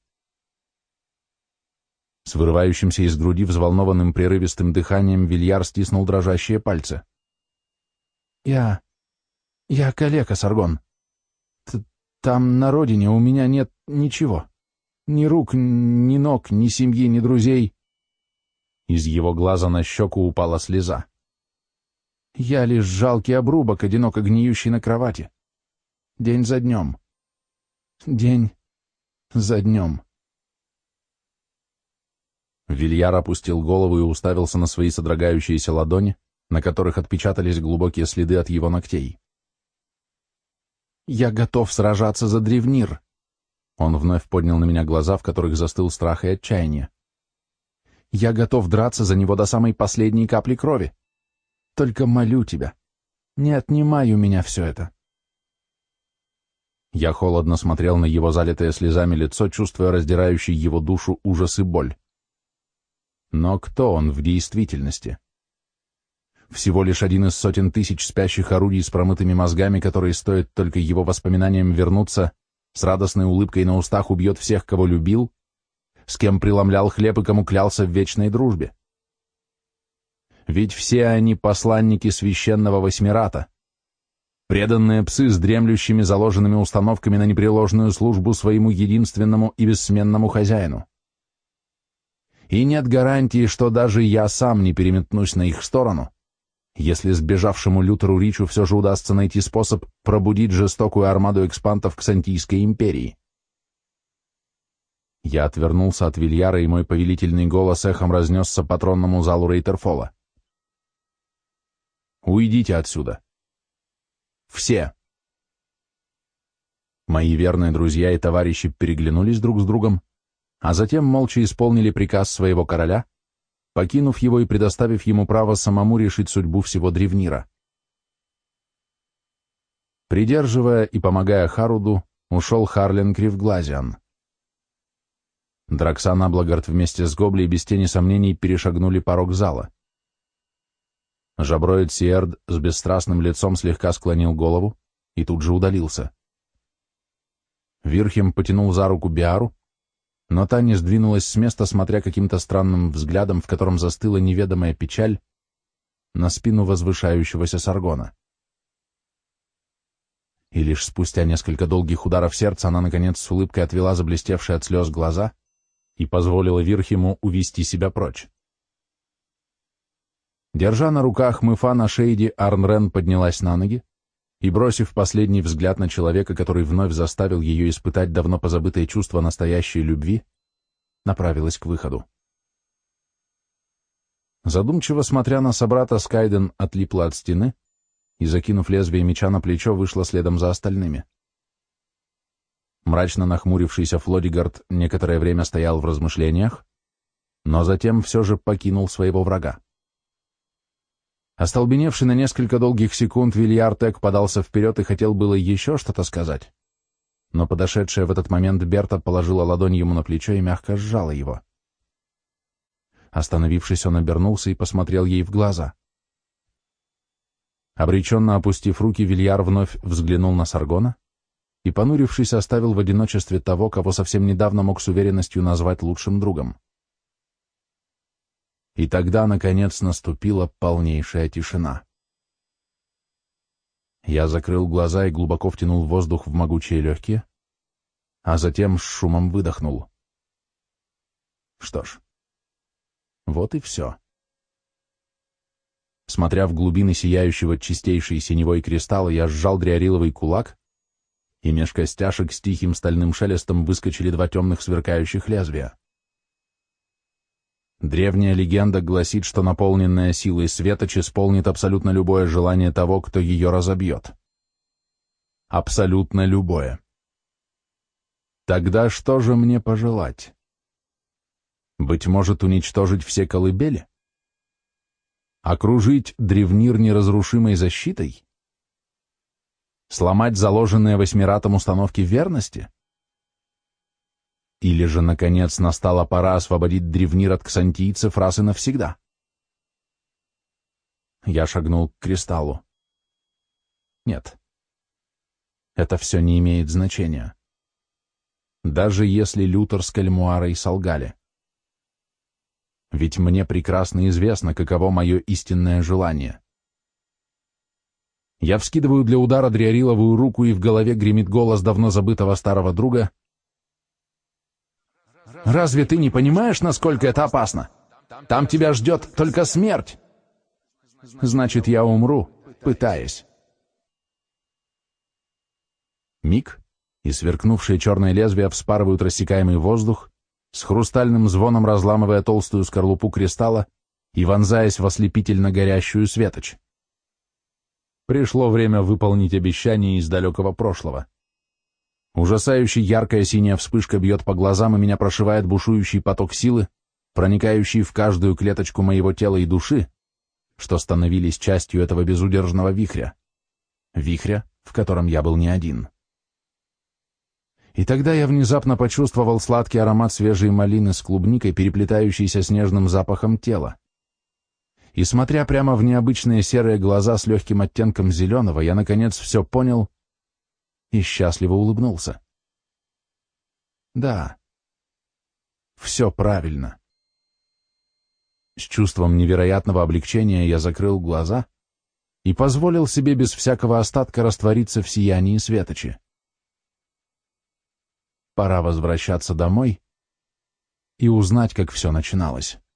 С вырывающимся из груди взволнованным прерывистым дыханием Вильяр стиснул дрожащие пальцы. Я калека, Саргон. Там на родине у меня нет ничего. Ни рук, ни ног, ни семьи, ни друзей». Из его глаза на щеку упала слеза. «Я лишь жалкий обрубок, одиноко гниющий на кровати. День за днем. День за днем». Вильяр опустил голову и уставился на свои содрогающиеся ладони, на которых отпечатались глубокие следы от его ногтей. «Я готов сражаться за Древнир. Он вновь поднял на меня глаза, в которых застыл страх и отчаяние. «Я готов драться за него до самой последней капли крови. Только молю тебя, не отнимай у меня все это». Я холодно смотрел на его залитое слезами лицо, чувствуя раздирающий его душу ужас и боль. Но кто он в действительности? Всего лишь один из сотен тысяч спящих орудий с промытыми мозгами, которые, стоит только его воспоминаниям вернуться, с радостной улыбкой на устах убьет всех, кого любил, с кем преломлял хлеб и кому клялся в вечной дружбе. Ведь все они посланники священного Восьмирата, преданные псы с дремлющими заложенными установками на непреложную службу своему единственному и бессменному хозяину. И нет гарантии, что даже я сам не переметнусь на их сторону, если сбежавшему Лютеру Ричу все же удастся найти способ пробудить жестокую армаду экспантов Ксантийской империи. Я отвернулся от Вильяра, и мой повелительный голос эхом разнесся по тронному залу Рейтерфола. «Уйдите отсюда! Все!» Мои верные друзья и товарищи переглянулись друг с другом, а затем молча исполнили приказ своего короля, покинув его и предоставив ему право самому решить судьбу всего Древнира. Придерживая и помогая Харуду, ушел Харлен Кривглазиан. Драксан Аблагард вместе с Гобли без тени сомнений перешагнули порог зала. Жаброид Сиэрд с бесстрастным лицом слегка склонил голову и тут же удалился. Вирхем потянул за руку Биару, но та не сдвинулась с места, смотря каким-то странным взглядом, в котором застыла неведомая печаль, на спину возвышающегося Саргона. И лишь спустя несколько долгих ударов сердца она, наконец, с улыбкой отвела заблестевшие от слез глаза и позволила Вирхему увести себя прочь. Держа на руках Мыфана Шейди, Арнрен поднялась на ноги и, бросив последний взгляд на человека, который вновь заставил ее испытать давно позабытое чувство настоящей любви, направилась к выходу. Задумчиво смотря на собрата, Скайден отлипла от стены и, закинув лезвие меча на плечо, вышла следом за остальными. Мрачно нахмурившийся Флодигард некоторое время стоял в размышлениях, но затем все же покинул своего врага. Остолбеневший на несколько долгих секунд, Вильяр Тек подался вперед и хотел было еще что-то сказать, но подошедшая в этот момент Берта положила ладонь ему на плечо и мягко сжала его. Остановившись, он обернулся и посмотрел ей в глаза. Обреченно опустив руки, Вильяр вновь взглянул на Саргона и, понурившись, оставил в одиночестве того, кого совсем недавно мог с уверенностью назвать лучшим другом. И тогда, наконец, наступила полнейшая тишина. Я закрыл глаза и глубоко втянул воздух в могучие легкие, а затем с шумом выдохнул. Что ж, вот и все. Смотря в глубины сияющего чистейшей синевой кристалла, я сжал дриариловый кулак, и меж костяшек с тихим стальным шелестом выскочили два темных сверкающих лезвия. Древняя легенда гласит, что наполненная силой светоч исполнит абсолютно любое желание того, кто ее разобьет. Абсолютно любое. Тогда что же мне пожелать? Быть может, уничтожить все колыбели? Окружить Древнир неразрушимой защитой? Сломать заложенные Восьмиратом установки верности? Или же, наконец, настала пора освободить Древнир от ксантийцев раз и навсегда? Я шагнул к кристаллу. Нет. Это все не имеет значения. Даже если Лютер с Кальмуарой солгали. Ведь мне прекрасно известно, каково мое истинное желание. Я вскидываю для удара дриариловую руку, и в голове гремит голос давно забытого старого друга. «Разве ты не понимаешь, насколько это опасно? Там тебя ждет только смерть. Значит, я умру, пытаясь». Миг, и сверкнувшие черные лезвия вспарывают рассекаемый воздух, с хрустальным звоном разламывая толстую скорлупу кристалла и вонзаясь в ослепительно горящую светоч. Пришло время выполнить обещание из далекого прошлого. Ужасающе яркая синяя вспышка бьет по глазам, и меня прошивает бушующий поток силы, проникающий в каждую клеточку моего тела и души, что становились частью этого безудержного вихря. Вихря, в котором я был не один. И тогда я внезапно почувствовал сладкий аромат свежей малины с клубникой, переплетающийся с нежным запахом тела. И смотря прямо в необычные серые глаза с легким оттенком зеленого, я, наконец, все понял и счастливо улыбнулся. Да, все правильно. С чувством невероятного облегчения я закрыл глаза и позволил себе без всякого остатка раствориться в сиянии светочи. Пора возвращаться домой и узнать, как все начиналось.